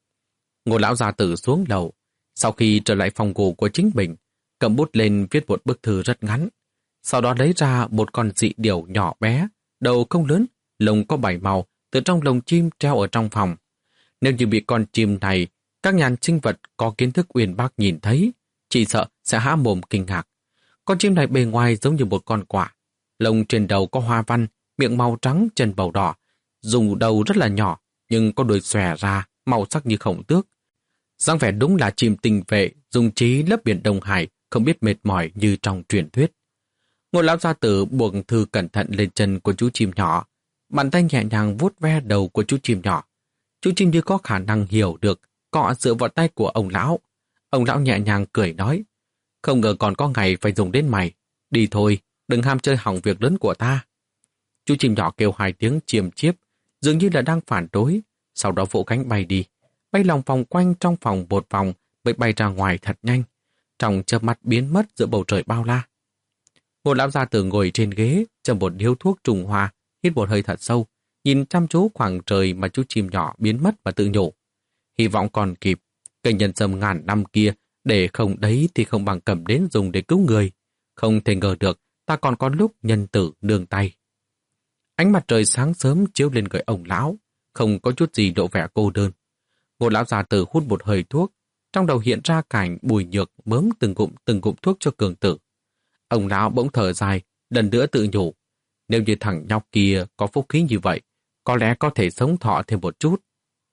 Ngô lão già tử xuống lầu, sau khi trở lại phòng ngủ của chính mình, cầm bút lên viết một bức thư rất ngắn. Sau đó lấy ra một con dị điểu nhỏ bé, đầu không lớn, lông có bảy màu, từ trong lồng chim treo ở trong phòng. Nếu như bị con chim này, các nhà sinh vật có kiến thức uyên bác nhìn thấy, chỉ sợ sẽ há mồm kinh ngạc. Con chim này bề ngoài giống như một con quạ, lông trên đầu có hoa văn, miệng màu trắng, chân màu đỏ, dùng đầu rất là nhỏ, nhưng có đuôi xòe ra, màu sắc như khổng tước. Dáng vẻ đúng là chim tinh vệ, dùng trí lấp biển Đông Hải, không biết mệt mỏi như trong truyền thuyết. Ngô lão gia tử buộc thư cẩn thận lên chân của chú chim nhỏ, bàn tay nhẹ nhàng vuốt ve đầu của chú chim nhỏ. Chú chim như có khả năng hiểu được, cọ dựa vào tay của ông lão. Ông lão nhẹ nhàng cười nói, không ngờ còn có ngày phải dùng đến mày. Đi thôi, đừng ham chơi hỏng việc lớn của ta. Chú chim nhỏ kêu hai tiếng chiêm chiếp, dường như là đang phản đối, sau đó vỗ cánh bay đi, bay lòng vòng quanh trong phòng một vòng, mới bay ra ngoài thật nhanh, trong chớp mắt biến mất giữa bầu trời bao la. Ngô lão gia tử ngồi trên ghế, châm một điếu thuốc trùng hoa, hít một hơi thật sâu, nhìn chăm chú khoảng trời mà chú chim nhỏ biến mất và tự nhủ. Hy vọng còn kịp, cây nhân sâm ngàn năm kia, để không đấy thì không bằng cầm đến dùng để cứu người. Không thể ngờ được, ta còn có lúc nhân tử nương tay. Ánh mặt trời sáng sớm chiếu lên người ông lão, không có chút gì độ vẻ cô đơn. Ngô lão già tử hút một hơi thuốc, trong đầu hiện ra cảnh Bùi Nhược mớm từng ngụm từng ngụm thuốc cho Cường Tử. Ông lão bỗng thở dài, lần nữa tự nhủ, nếu như thằng nhóc kia có phúc khí như vậy, có lẽ có thể sống thọ thêm một chút.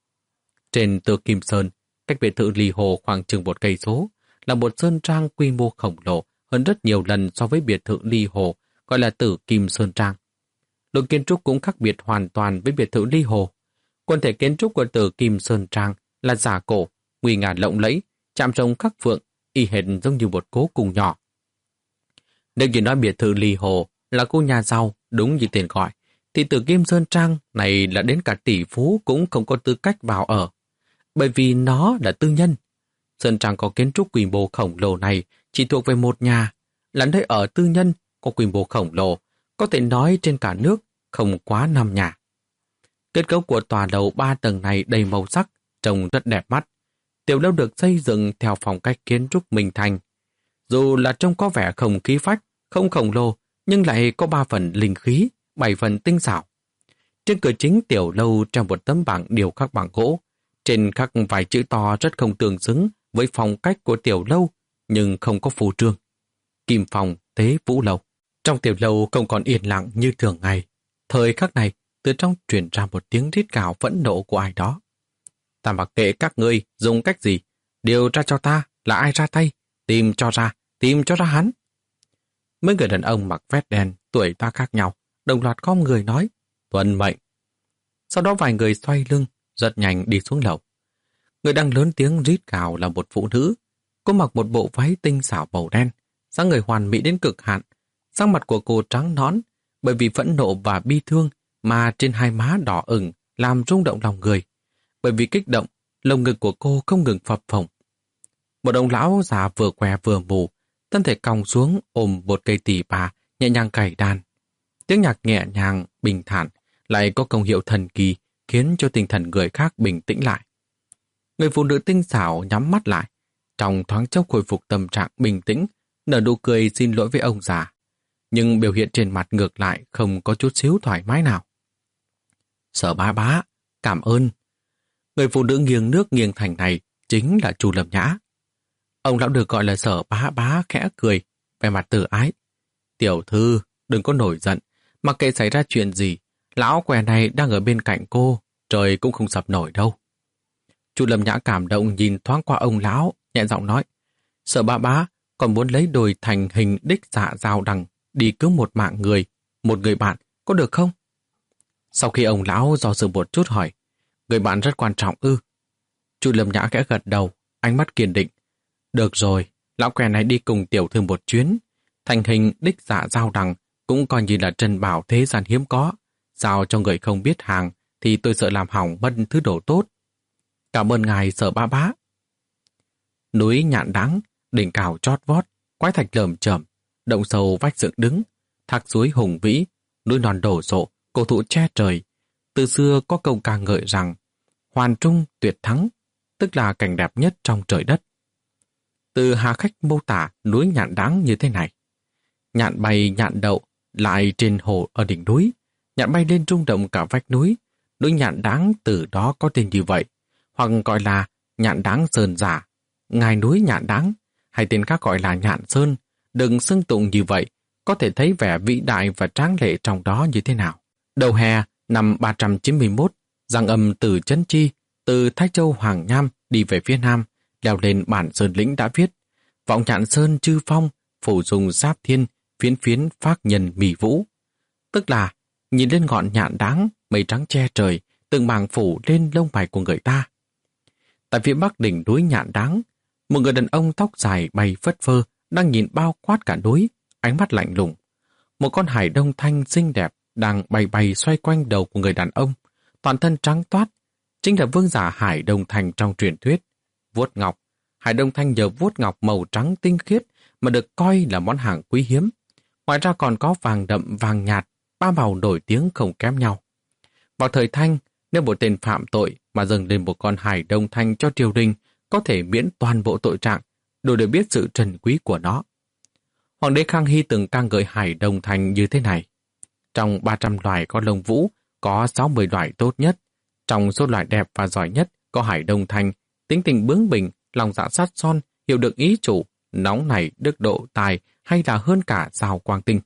Trên Tử Kim Sơn, cách biệt thự Ly Hồ khoảng chừng một cây số, là một sơn trang quy mô khổng lồ hơn rất nhiều lần so với biệt thự Ly Hồ, gọi là Tử Kim Sơn Trang. Lối kiến trúc cũng khác biệt hoàn toàn với biệt thự Ly Hồ. Quần thể kiến trúc của Tử Kim Sơn Trang là giả cổ, nguy nga lộng lẫy, chạm trông khắc phượng, y hệt giống như một cố cung nhỏ. Nếu như nói biệt thự Ly Hồ là khu nhà giàu, đúng như tên gọi, thì Tử Kim Sơn Trang này là đến cả tỷ phú cũng không có tư cách vào ở, bởi vì nó là tư nhân. Sơn Trang có kiến trúc quy mô khổng lồ này chỉ thuộc về một nhà, là nơi ở tư nhân có quy mô khổng lồ, có thể nói trên cả nước không quá năm nhà. Kết cấu của tòa lầu ba tầng này đầy màu sắc, trông rất đẹp mắt. Tiểu lâu được xây dựng theo phong cách kiến trúc Minh Thành. Dù là trông có vẻ không khí phách, không khổng lồ, nhưng lại có ba phần linh khí, bảy phần tinh xảo. Trên cửa chính tiểu lâu treo một tấm bảng điêu khắc bằng gỗ, trên khắc vài chữ to rất không tương xứng với phong cách của tiểu lâu, nhưng không có phù trương. Kim Phòng Tế Vũ Lầu. Trong tiểu lâu không còn yên lặng như thường ngày. Thời khắc này, từ trong truyền ra một tiếng rít gào phẫn nộ của ai đó. Ta mặc kệ các ngươi dùng cách gì, điều tra cho ta là ai ra tay, tìm cho ra, tìm cho ra hắn. Mấy người đàn ông mặc vest đen, tuổi ta khác nhau, đồng loạt khom người nói, tuân mệnh. Sau đó vài người xoay lưng, rất nhanh đi xuống lầu. Người đang lớn tiếng rít gào là một phụ nữ. Cô mặc một bộ váy tinh xảo màu đen, dáng người hoàn mỹ đến cực hạn. Sắc mặt của cô trắng nõn, bởi vì phẫn nộ và bi thương mà trên hai má đỏ ửng làm rung động lòng người. Bởi vì kích động, lồng ngực của cô không ngừng phập phồng. Một ông lão già vừa què vừa mù, thân thể còng xuống ôm một cây tỳ bà, nhẹ nhàng cày đàn. Tiếng nhạc nhẹ nhàng, bình thản, lại có công hiệu thần kỳ, khiến cho tinh thần người khác bình tĩnh lại. Người phụ nữ tinh xảo nhắm mắt lại, trong thoáng chốc khôi phục tâm trạng bình tĩnh, nở nụ cười xin lỗi với ông già. Nhưng biểu hiện trên mặt ngược lại không có chút xíu thoải mái nào. Sở bá bá, cảm ơn. Người phụ nữ nghiêng nước nghiêng thành này chính là Chu Lâm Nhã. Ông lão được gọi là Sở bá bá khẽ cười, vẻ mặt từ ái. Tiểu thư, đừng có nổi giận, mặc kệ xảy ra chuyện gì, lão què này đang ở bên cạnh cô, trời cũng không sập nổi đâu. Chu Lâm Nhã cảm động nhìn thoáng qua ông lão, nhẹ giọng nói, Sở bá bá còn muốn lấy đồi thành hình đích dạ dao đằng đi cứu một mạng người, một người bạn, có được không? Sau khi ông lão do dự một chút hỏi, người bạn rất quan trọng ư? Chu Lâm Nhã khẽ gật đầu, ánh mắt kiên định. Được rồi, lão què này đi cùng tiểu thư một chuyến. Thành hình đích dạ dao đằng cũng coi như là trân bảo thế gian hiếm có. Giao cho người không biết hàng thì tôi sợ làm hỏng mất thứ đồ tốt. Cảm ơn ngài Sở bá bá. Núi Nhạn Đáng, đỉnh cao chót vót, quái thạch lởm chởm, động sâu vách dựng đứng, thác suối hùng vĩ, núi non đổ rộ, cổ thụ che trời. Từ xưa có câu ca ngợi rằng hoàn trung tuyệt thắng, tức là cảnh đẹp nhất trong trời đất. Từ Hà Khách mô tả núi Nhạn Đáng như thế này. Nhạn bay nhạn đậu lại trên hồ ở đỉnh núi, nhạn bay lên rung động cả vách núi. Núi Nhạn Đáng từ đó có tên như vậy, hoặc gọi là Nhạn Đáng Sơn giả, ngài núi Nhạn Đáng, hay tên khác gọi là Nhạn Sơn. Đừng xưng tụng như vậy, có thể thấy vẻ vĩ đại và tráng lệ trong đó như thế nào. Đầu hè năm ba trăm chín mươi mốt, Giang Âm từ Trấn Chi, từ Thái Châu Hoàng Nham đi về phía nam, leo lên bản Sơn Lĩnh đã viết: Vọng Nhạn Sơn chư phong, phủ dùng giáp thiên, phiến phiến phác nhân mì vũ. Tức là nhìn lên ngọn nhạn đáng, mây trắng che trời, từng mảng phủ lên lông mày của người ta. Tại phía bắc đỉnh núi Nhạn Đáng, một người đàn ông tóc dài bay phất phơ đang nhìn bao quát cả núi, ánh mắt lạnh lùng. Một con hải đông thanh xinh đẹp đang bay bay xoay quanh đầu của người đàn ông, toàn thân trắng toát, chính là vương giả hải đông thanh trong truyền thuyết. Vuốt ngọc, hải đông thanh nhờ vuốt ngọc màu trắng tinh khiết mà được coi là món hàng quý hiếm. Ngoài ra còn có vàng đậm vàng nhạt, ba màu nổi tiếng không kém nhau. Vào thời Thanh, nếu một tên phạm tội mà dâng lên một con hải đông thanh cho triều đình, có thể miễn toàn bộ tội trạng, đủ để biết sự trân quý của nó. Hoàng đế Khang Hy từng ca ngợi hải đông thanh như thế này: trong ba trăm loài có lông vũ, có sáu mươi loài tốt nhất. Trong số loài đẹp và giỏi nhất có hải đông thanh, tính tình bướng bỉnh, lòng dạ sát son, hiểu được ý chủ, nóng nảy, đức độ, tài, hay là hơn cả sao quang tinh.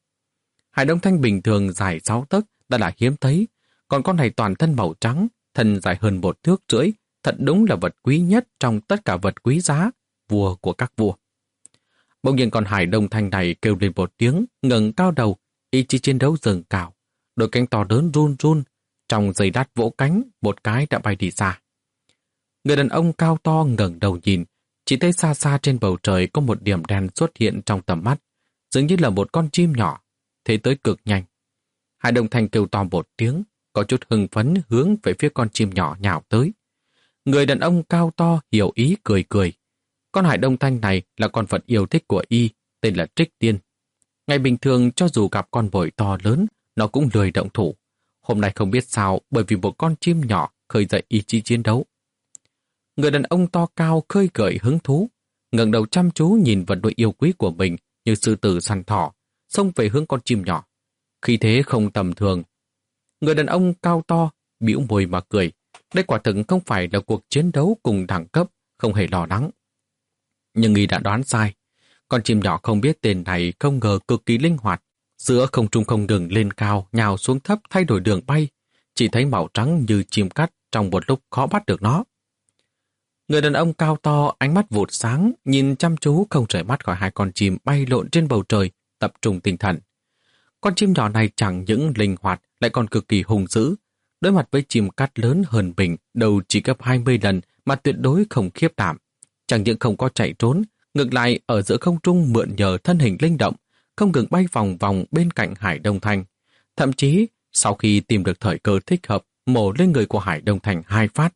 Hải đông thanh bình thường dài sáu tấc đã là hiếm thấy, còn con này toàn thân màu trắng, thân dài hơn một thước rưỡi, thật đúng là vật quý nhất trong tất cả vật quý giá, vua của các vua. Bỗng nhiên con hải đông thanh này kêu lên một tiếng, ngẩng cao đầu, ý chí chiến đấu dâng cao, đôi cánh to lớn run run, trong giây lát vỗ cánh, một cái đã bay đi xa. Người đàn ông cao to ngẩng đầu nhìn, chỉ thấy xa xa trên bầu trời có một điểm đen xuất hiện trong tầm mắt, dường như là một con chim nhỏ, thế tới cực nhanh. Hải đông thanh kêu to một tiếng, có chút hưng phấn hướng về phía con chim nhỏ nhào tới. Người đàn ông cao to hiểu ý cười cười. Con hải đông thanh này là con vật yêu thích của y, tên là Trích Tiên. Ngày bình thường cho dù gặp con bội to lớn, nó cũng lười động thủ. Hôm nay không biết sao bởi vì một con chim nhỏ khơi dậy ý chí chiến đấu. Người đàn ông to cao khơi gợi hứng thú, ngẩng đầu chăm chú nhìn vật nuôi yêu quý của mình như sư tử săn thỏ, xông về hướng con chim nhỏ. Khí thế không tầm thường. Người đàn ông cao to bĩu môi mà cười. Đây quả thực không phải là cuộc chiến đấu cùng đẳng cấp, không hề lo lắng. Nhưng y đã đoán sai. Con chim nhỏ không biết tên này không ngờ cực kỳ linh hoạt. Giữa không trung không ngừng lên cao, nhào xuống thấp thay đổi đường bay. Chỉ thấy màu trắng như chim cắt, trong một lúc khó bắt được nó. Người đàn ông cao to, ánh mắt vụt sáng, nhìn chăm chú không rời mắt khỏi hai con chim bay lộn trên bầu trời, tập trung tinh thần. Con chim nhỏ này chẳng những linh hoạt, lại còn cực kỳ hung dữ. Đối mặt với chim cắt lớn hơn mình, đầu chỉ gấp hai mươi lần mà tuyệt đối không khiếp đảm. Chẳng những không có chạy trốn, ngược lại ở giữa không trung mượn nhờ thân hình linh động, không ngừng bay vòng vòng bên cạnh Hải Đông Thanh. Thậm chí, sau khi tìm được thời cơ thích hợp, mổ lên người của Hải Đông Thanh hai phát.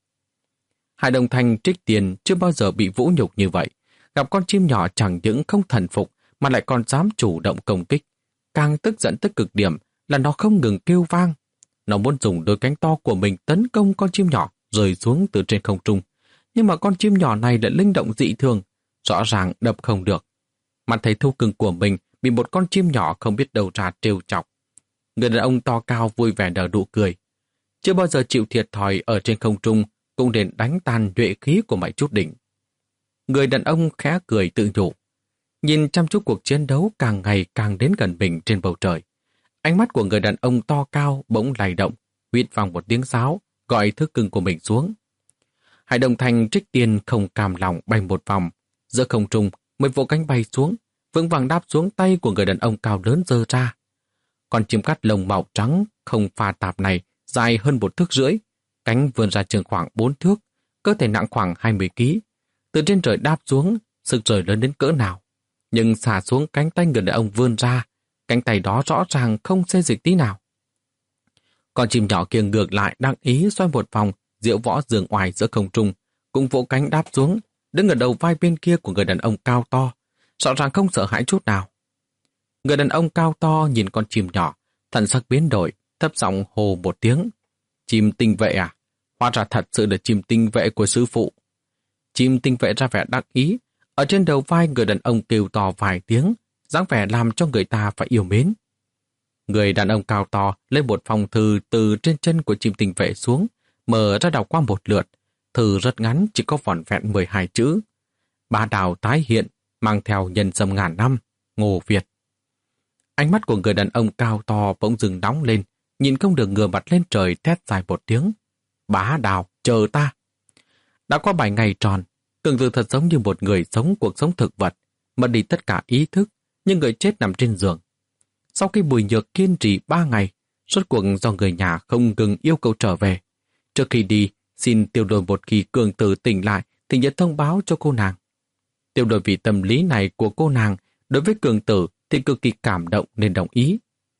Hải Đông Thanh Trích Tiên chưa bao giờ bị vũ nhục như vậy. Gặp con chim nhỏ chẳng những không thần phục, mà lại còn dám chủ động công kích. Càng tức giận tới cực điểm là nó không ngừng kêu vang. Nó muốn dùng đôi cánh to của mình tấn công con chim nhỏ rơi xuống từ trên không trung. Nhưng mà con chim nhỏ này lại linh động dị thường, rõ ràng đập không được. Mặt thấy thú cưng của mình bị một con chim nhỏ không biết đâu ra trêu chọc. Người đàn ông to cao vui vẻ nở nụ cười. Chưa bao giờ chịu thiệt thòi ở trên không trung, cũng đến đánh tan nhuệ khí của Mại Chút Đỉnh. Người đàn ông khẽ cười tự nhủ. Nhìn chăm chút cuộc chiến đấu càng ngày càng đến gần mình trên bầu trời. Ánh mắt của người đàn ông to cao bỗng lay động, huýt vang một tiếng sáo, gọi thứ cưng của mình xuống. Hải Đồng Thành Trích Tiên không cam lòng bay một vòng, giữa không trung mới vỗ cánh bay xuống, vững vàng đáp xuống tay của người đàn ông cao lớn giơ ra. Con chim cắt lông màu trắng không pha tạp này dài hơn một thước rưỡi, cánh vươn ra chừng khoảng bốn thước, cơ thể nặng khoảng hai mươi ki lô gam. Từ trên trời đáp xuống, sức rời lớn đến cỡ nào. Nhưng xả xuống cánh tay người đàn ông vươn ra, cánh tay đó rõ ràng không xê dịch tí nào. Con chim nhỏ kia ngược lại đắc ý xoay một vòng, diễu võ dường oai giữa không trung, cũng vỗ cánh đáp xuống, đứng ở đầu vai bên kia của người đàn ông cao to, rõ ràng không sợ hãi chút nào. Người đàn ông cao to nhìn con chim nhỏ, thần sắc biến đổi, thấp giọng hô một tiếng. Chim tinh vệ à? Hóa ra thật sự là chim tinh vệ của sư phụ. Chim tinh vệ ra vẻ đắc ý, ở trên đầu vai người đàn ông kêu to vài tiếng, dáng vẻ làm cho người ta phải yêu mến. Người đàn ông cao to lấy một phong thư từ trên chân của chim tinh vệ xuống, mở ra đọc qua một lượt. Thư rất ngắn, chỉ có vỏn vẹn mười hai chữ. Bá đào tái hiện, mang theo nhân sâm ngàn năm, Ngô Việt. Ánh mắt của người đàn ông cao to bỗng dừng nóng lên, nhìn không được ngửa mặt lên trời thét dài một tiếng. Bá đào, chờ ta. Đã qua bảy ngày tròn, Cường Tử thật giống như một người sống cuộc sống thực vật, mất đi tất cả ý thức, như người chết nằm trên giường. Sau khi Bùi Nhược kiên trì ba ngày, rốt cuộc do người nhà không ngừng yêu cầu trở về. Trước khi đi, xin Tiêu Đồi một khi Cường Tử tỉnh lại thì nhớ thông báo cho cô nàng. Tiêu Đồi vì tâm lý này của cô nàng đối với Cường Tử thì cực kỳ cảm động nên đồng ý.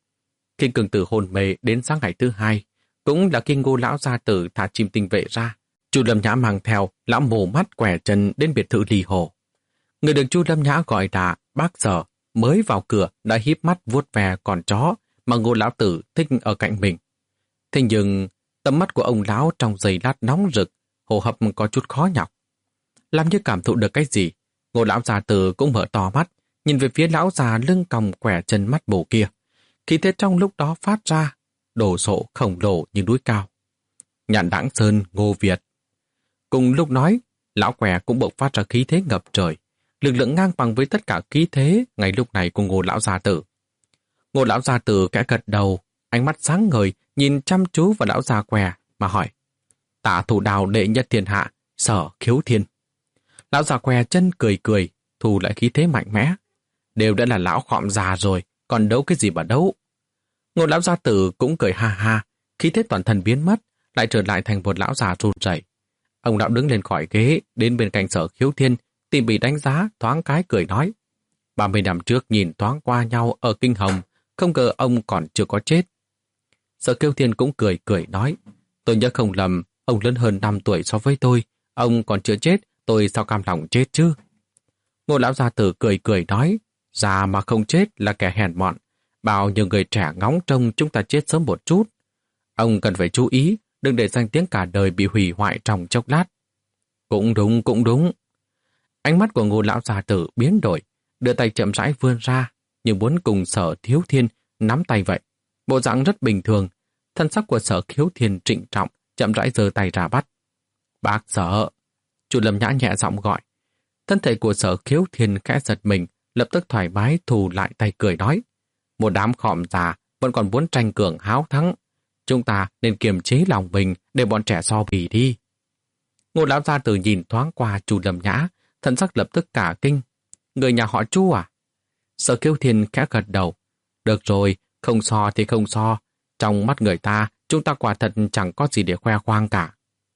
Khi Cường Tử hôn mê đến sáng ngày thứ hai, cũng là khi Ngô lão gia tử thả chim tinh vệ ra, Chu Lâm Nhã mang theo lão mổ mắt quẻ chân đến biệt thự Ly Hồ. Người được Chu Lâm Nhã gọi là bác Sở mới vào cửa đã híp mắt vuốt ve con chó mà Ngô lão tử thích ở cạnh mình. Thế nhưng tầm mắt của ông lão trong giây lát nóng rực, hô hấp có chút khó nhọc. Làm như cảm thụ được cái gì, Ngô lão gia tử cũng mở to mắt, nhìn về phía lão già lưng còng quẻ chân mắt bổ kia. Khí thế trong lúc đó phát ra, đổ sộ khổng lồ như núi cao. Nhạn Đãng Sơn, Ngô Việt. Cùng lúc nói, lão quẻ cũng bộc phát ra khí thế ngập trời, lực lượng ngang bằng với tất cả khí thế ngay lúc này của Ngô lão gia tử. Ngô lão gia tử kẽ gật đầu, ánh mắt sáng ngời nhìn chăm chú vào lão già quẻ mà hỏi: Tả thủ đào đệ nhất thiên hạ, Sở Khiếu Thiên. Lão già quẻ chân cười cười, thu lại khí thế mạnh mẽ. Đều đã là lão khọm già rồi, còn đấu cái gì mà đấu. Ngô lão gia tử cũng cười ha ha, khí thế toàn thân biến mất, lại trở lại thành một lão già run rẩy. Ông lão đứng lên khỏi ghế, đến bên cạnh Sở Khiếu Thiên, tìm bị đánh giá, thoáng cái cười nói. ba mươi năm trước nhìn thoáng qua nhau ở Kinh Hồng, không ngờ ông còn chưa có chết. Sở Khiếu Thiên cũng cười cười nói, tôi nhớ không lầm, ông lớn hơn năm tuổi so với tôi, ông còn chưa chết, tôi sao cam lòng chết chứ? Ngô lão gia tử cười cười nói, già mà không chết là kẻ hèn mọn, bao nhiêu người trẻ ngóng trông chúng ta chết sớm một chút. Ông cần phải chú ý, đừng để danh tiếng cả đời bị hủy hoại trong chốc lát. Cũng đúng, cũng đúng. Ánh mắt của Ngô lão gia tử biến đổi, đưa tay chậm rãi vươn ra, như muốn cùng Sở Khiếu Thiên nắm tay vậy. Bộ dạng rất bình thường, thân sắc của Sở Khiếu Thiên trịnh trọng, chậm rãi giơ tay ra bắt. Bác Sở. Chu Lâm Nhã nhẹ giọng gọi. Thân thể của Sở Khiếu Thiên khẽ giật mình, lập tức thoải mái thù lại tay cười nói. Một đám khọm già vẫn còn muốn tranh cường háo thắng. Chúng ta nên kiềm chế lòng mình để bọn trẻ so bì đi. Ngô lão gia tử nhìn thoáng qua Chu Lâm Nhã, thân sắc lập tức cả kinh. Người nhà họ Chu à? Sở Khiếu Thiên khẽ gật đầu. Được rồi, không so thì không so. Trong mắt người ta, chúng ta quả thật chẳng có gì để khoe khoang cả.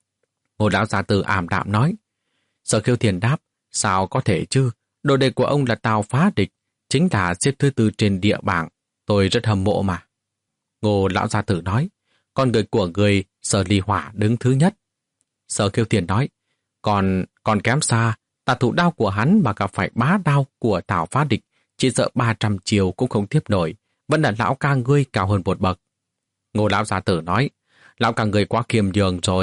Ngô lão gia tử ảm đạm nói. Sở Khiếu Thiên đáp, sao có thể chứ? Đồ đệ của ông là Tào Phá Địch, chính là xếp thứ tư trên địa bảng. Tôi rất hâm mộ mà. Ngô lão gia tử nói, con người của người Sở Ly Hỏa đứng thứ nhất. Sở Khiếu Thiên nói, còn còn kém xa, tà thủ đao của hắn mà gặp phải bá đao của Tào Phá Địch, chỉ sợ ba trăm chiều cũng không tiếp nổi, vẫn là lão ca ngươi cao hơn một bậc. Ngô lão gia tử nói, lão ca ngươi quá khiêm nhường rồi,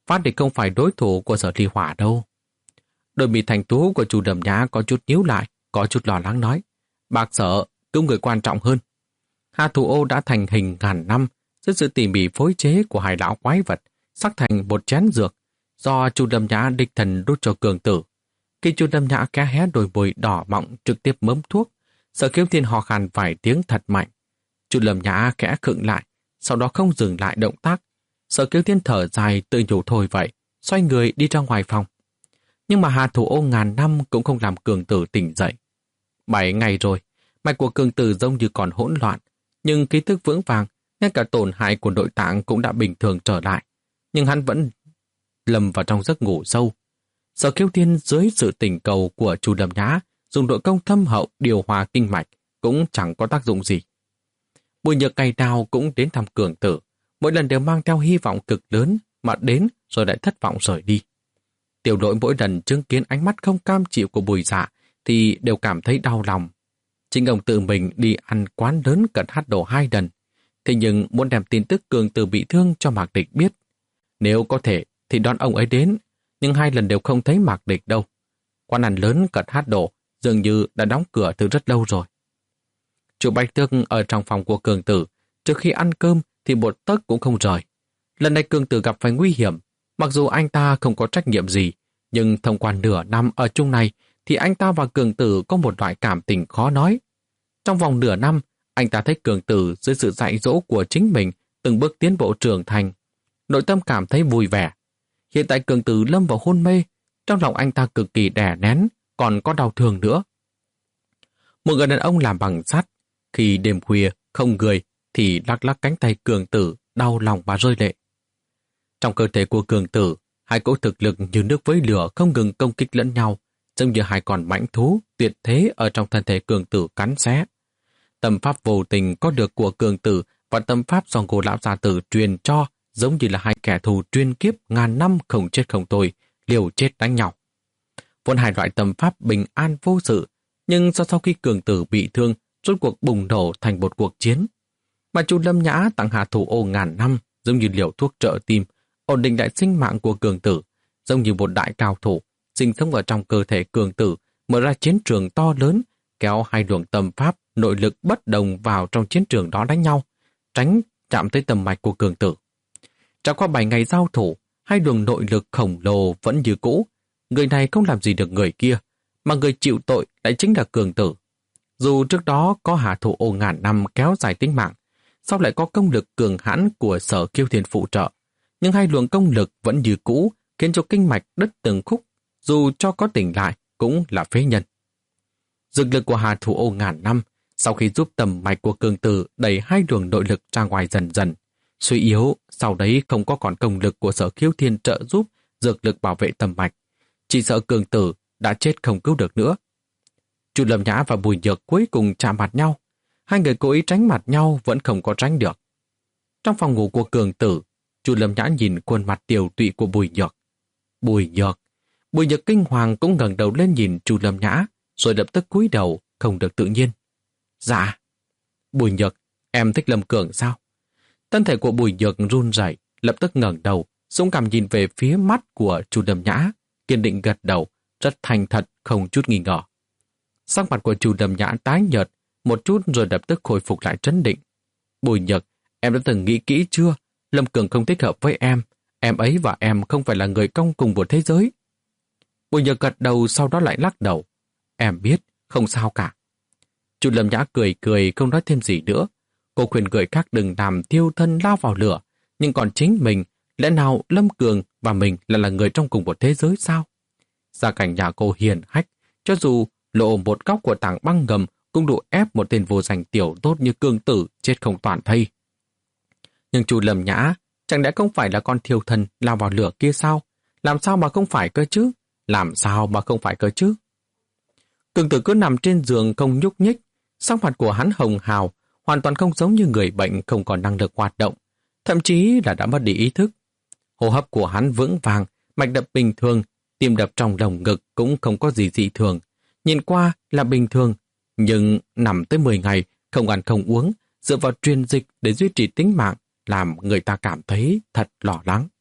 Phát địch không phải đối thủ của Sở Ly Hỏa đâu. Đôi mi thành tú của Chu Đầm Nhã có chút nhíu lại, có chút lo lắng nói. Bạc Sở, cứu người quan trọng hơn. Hà Thủ Ô đã thành hình ngàn năm, dưới sự tỉ mỉ phối chế của hai lão quái vật, sắc thành một chén dược, do Chu Đầm Nhã đích thần đút cho cường tử. Khi Chu Đầm Nhã ké hé đôi môi đỏ mọng trực tiếp mớm thuốc, Sở Khiếu Thiên hò khan vài tiếng thật mạnh. Chu Đầm Nhã khẽ khựng lại, sau đó không dừng lại động tác. Sở Khiếu Thiên thở dài tự nhủ thôi vậy, xoay người đi ra ngoài phòng. Nhưng mà Hà Thủ Ô ngàn năm cũng không làm cường tử tỉnh dậy. Bảy ngày rồi, mạch của cường tử giống như còn hỗn loạn, nhưng ký thức vững vàng, ngay cả tổn hại của nội tạng cũng đã bình thường trở lại. Nhưng hắn vẫn lầm vào trong giấc ngủ sâu. Sở Khiếu Thiên dưới sự tình cầu của Chu Đầm Nhã dùng nội công thâm hậu điều hòa kinh mạch cũng chẳng có tác dụng gì. Bùi Nhược ngày nào cũng đến thăm cường tử, mỗi lần đều mang theo hy vọng cực lớn mà đến rồi lại thất vọng rời đi. Tiểu Lỗi mỗi lần chứng kiến ánh mắt không cam chịu của Bùi Dạ thì đều cảm thấy đau lòng. Chính ông tự mình đi ăn quán lớn cận hát đồ hai lần, thế nhưng muốn đem tin tức cường tử bị thương cho Mạc Địch biết. Nếu có thể thì đón ông ấy đến, nhưng hai lần đều không thấy Mạc Địch đâu. Quán ăn lớn cận hát đồ dường như đã đóng cửa từ rất lâu rồi. Chủ Bạch Tước ở trong phòng của cường tử, trước khi ăn cơm thì một tấc cũng không rời. Lần này cường tử gặp phải nguy hiểm, mặc dù anh ta không có trách nhiệm gì, nhưng thông qua nửa năm ở chung này thì anh ta và cường tử có một loại cảm tình khó nói. Trong vòng nửa năm, anh ta thấy cường tử dưới sự dạy dỗ của chính mình từng bước tiến bộ trưởng thành. Nội tâm cảm thấy vui vẻ. Hiện tại cường tử lâm vào hôn mê, trong lòng anh ta cực kỳ đè nén, còn có đau thương nữa. Một người đàn ông làm bằng sắt, khi đêm khuya không người thì lắc lắc cánh tay cường tử, đau lòng và rơi lệ. Trong cơ thể của cường tử, hai cỗ thực lực như nước với lửa không ngừng công kích lẫn nhau, giống như hai con mãnh thú tuyệt thế ở trong thân thể cường tử cắn xé. Tâm pháp vô tình có được của cường tử và tâm pháp do Ngô lão gia tử truyền cho giống như là hai kẻ thù chuyên kiếp ngàn năm không chết không thôi, liều chết đánh nhau. Vốn hai loại tâm pháp bình an vô sự, nhưng do sau khi cường tử bị thương, rốt cuộc bùng nổ thành một cuộc chiến. Mà Chu Lâm Nhã tặng Hà Thủ Ô ngàn năm, giống như liều thuốc trợ tim, ổn định lại sinh mạng của cường tử, giống như một đại cao thủ, sinh sống ở trong cơ thể cường tử, mở ra chiến trường to lớn, kéo hai luồng tâm pháp, nội lực bất đồng vào trong chiến trường đó đánh nhau, tránh chạm tới tầm mạch của cường tử. Trải qua bảy ngày giao thủ, hai luồng nội lực khổng lồ vẫn như cũ, người này không làm gì được người kia, mà người chịu tội lại chính là cường tử. Dù trước đó có Hà Thủ Ô ngàn năm kéo dài tính mạng, sau lại có công lực cường hãn của Sở Kiêu Thiên phụ trợ, nhưng hai luồng công lực vẫn như cũ, khiến cho kinh mạch đứt từng khúc, dù cho có tỉnh lại cũng là phế nhân. Dược lực của Hà Thủ Ô ngàn năm, sau khi giúp tầm mạch của cường tử đẩy hai luồng nội lực ra ngoài dần dần, suy yếu, sau đấy không có còn công lực của Sở Kiêu Thiên trợ giúp dược lực bảo vệ tầm mạch, chỉ sợ cường tử đã chết không cứu được nữa. Chu Lâm Nhã và Bùi Nhược cuối cùng chạm mặt nhau, hai người cố ý tránh mặt nhau vẫn không có tránh được. Trong phòng ngủ của cường tử, Chu Lâm Nhã nhìn khuôn mặt tiều tụy của Bùi Nhược. Bùi Nhược, Bùi Nhược kinh hoàng cũng ngẩng đầu lên nhìn Chu Lâm Nhã, rồi lập tức cúi đầu, không được tự nhiên. Dạ. Bùi Nhược, em thích Lâm Cường sao? Thân thể của Bùi Nhược run rẩy, lập tức ngẩng đầu, dũng cảm nhìn về phía mắt của Chu Lâm Nhã, kiên định gật đầu, rất thành thật, không chút nghi ngờ. Sắc mặt của Chu Lâm Nhã tái nhợt một chút rồi lập tức khôi phục lại trấn định. Bùi Nhược, em đã từng nghĩ kỹ chưa? Lâm Cường không thích hợp với em, em ấy và em không phải là người công cùng một thế giới. Bùi Nhược gật đầu, sau đó lại lắc đầu. Em biết, không sao cả. Chu Lâm Nhã cười cười không nói thêm gì nữa. Cô khuyên người khác đừng làm thiêu thân lao vào lửa, nhưng còn chính mình, lẽ nào Lâm Cường và mình là là người trong cùng một thế giới sao? Gia cảnh nhà cô hiền hách, cho dù lộ một góc của tảng băng ngầm cũng đủ ép một tên vô danh tiểu tốt như Cương Tử chết không toàn thây. Nhưng Chu Lâm Nhã chẳng lẽ không phải là con thiêu thân lao vào lửa kia sao? Làm sao mà không phải cơ chứ? Làm sao mà không phải cơ chứ? Cương Tử cứ nằm trên giường không nhúc nhích, sắc mặt của hắn hồng hào, hoàn toàn không giống như người bệnh không còn năng lực hoạt động, thậm chí là đã mất đi ý thức. Hô hấp của hắn vững vàng, mạch đập bình thường, tim đập trong lồng ngực cũng không có gì dị thường. Nhìn qua là bình thường, nhưng nằm tới mười ngày, không ăn không uống, dựa vào truyền dịch để duy trì tính mạng, làm người ta cảm thấy thật lo lắng.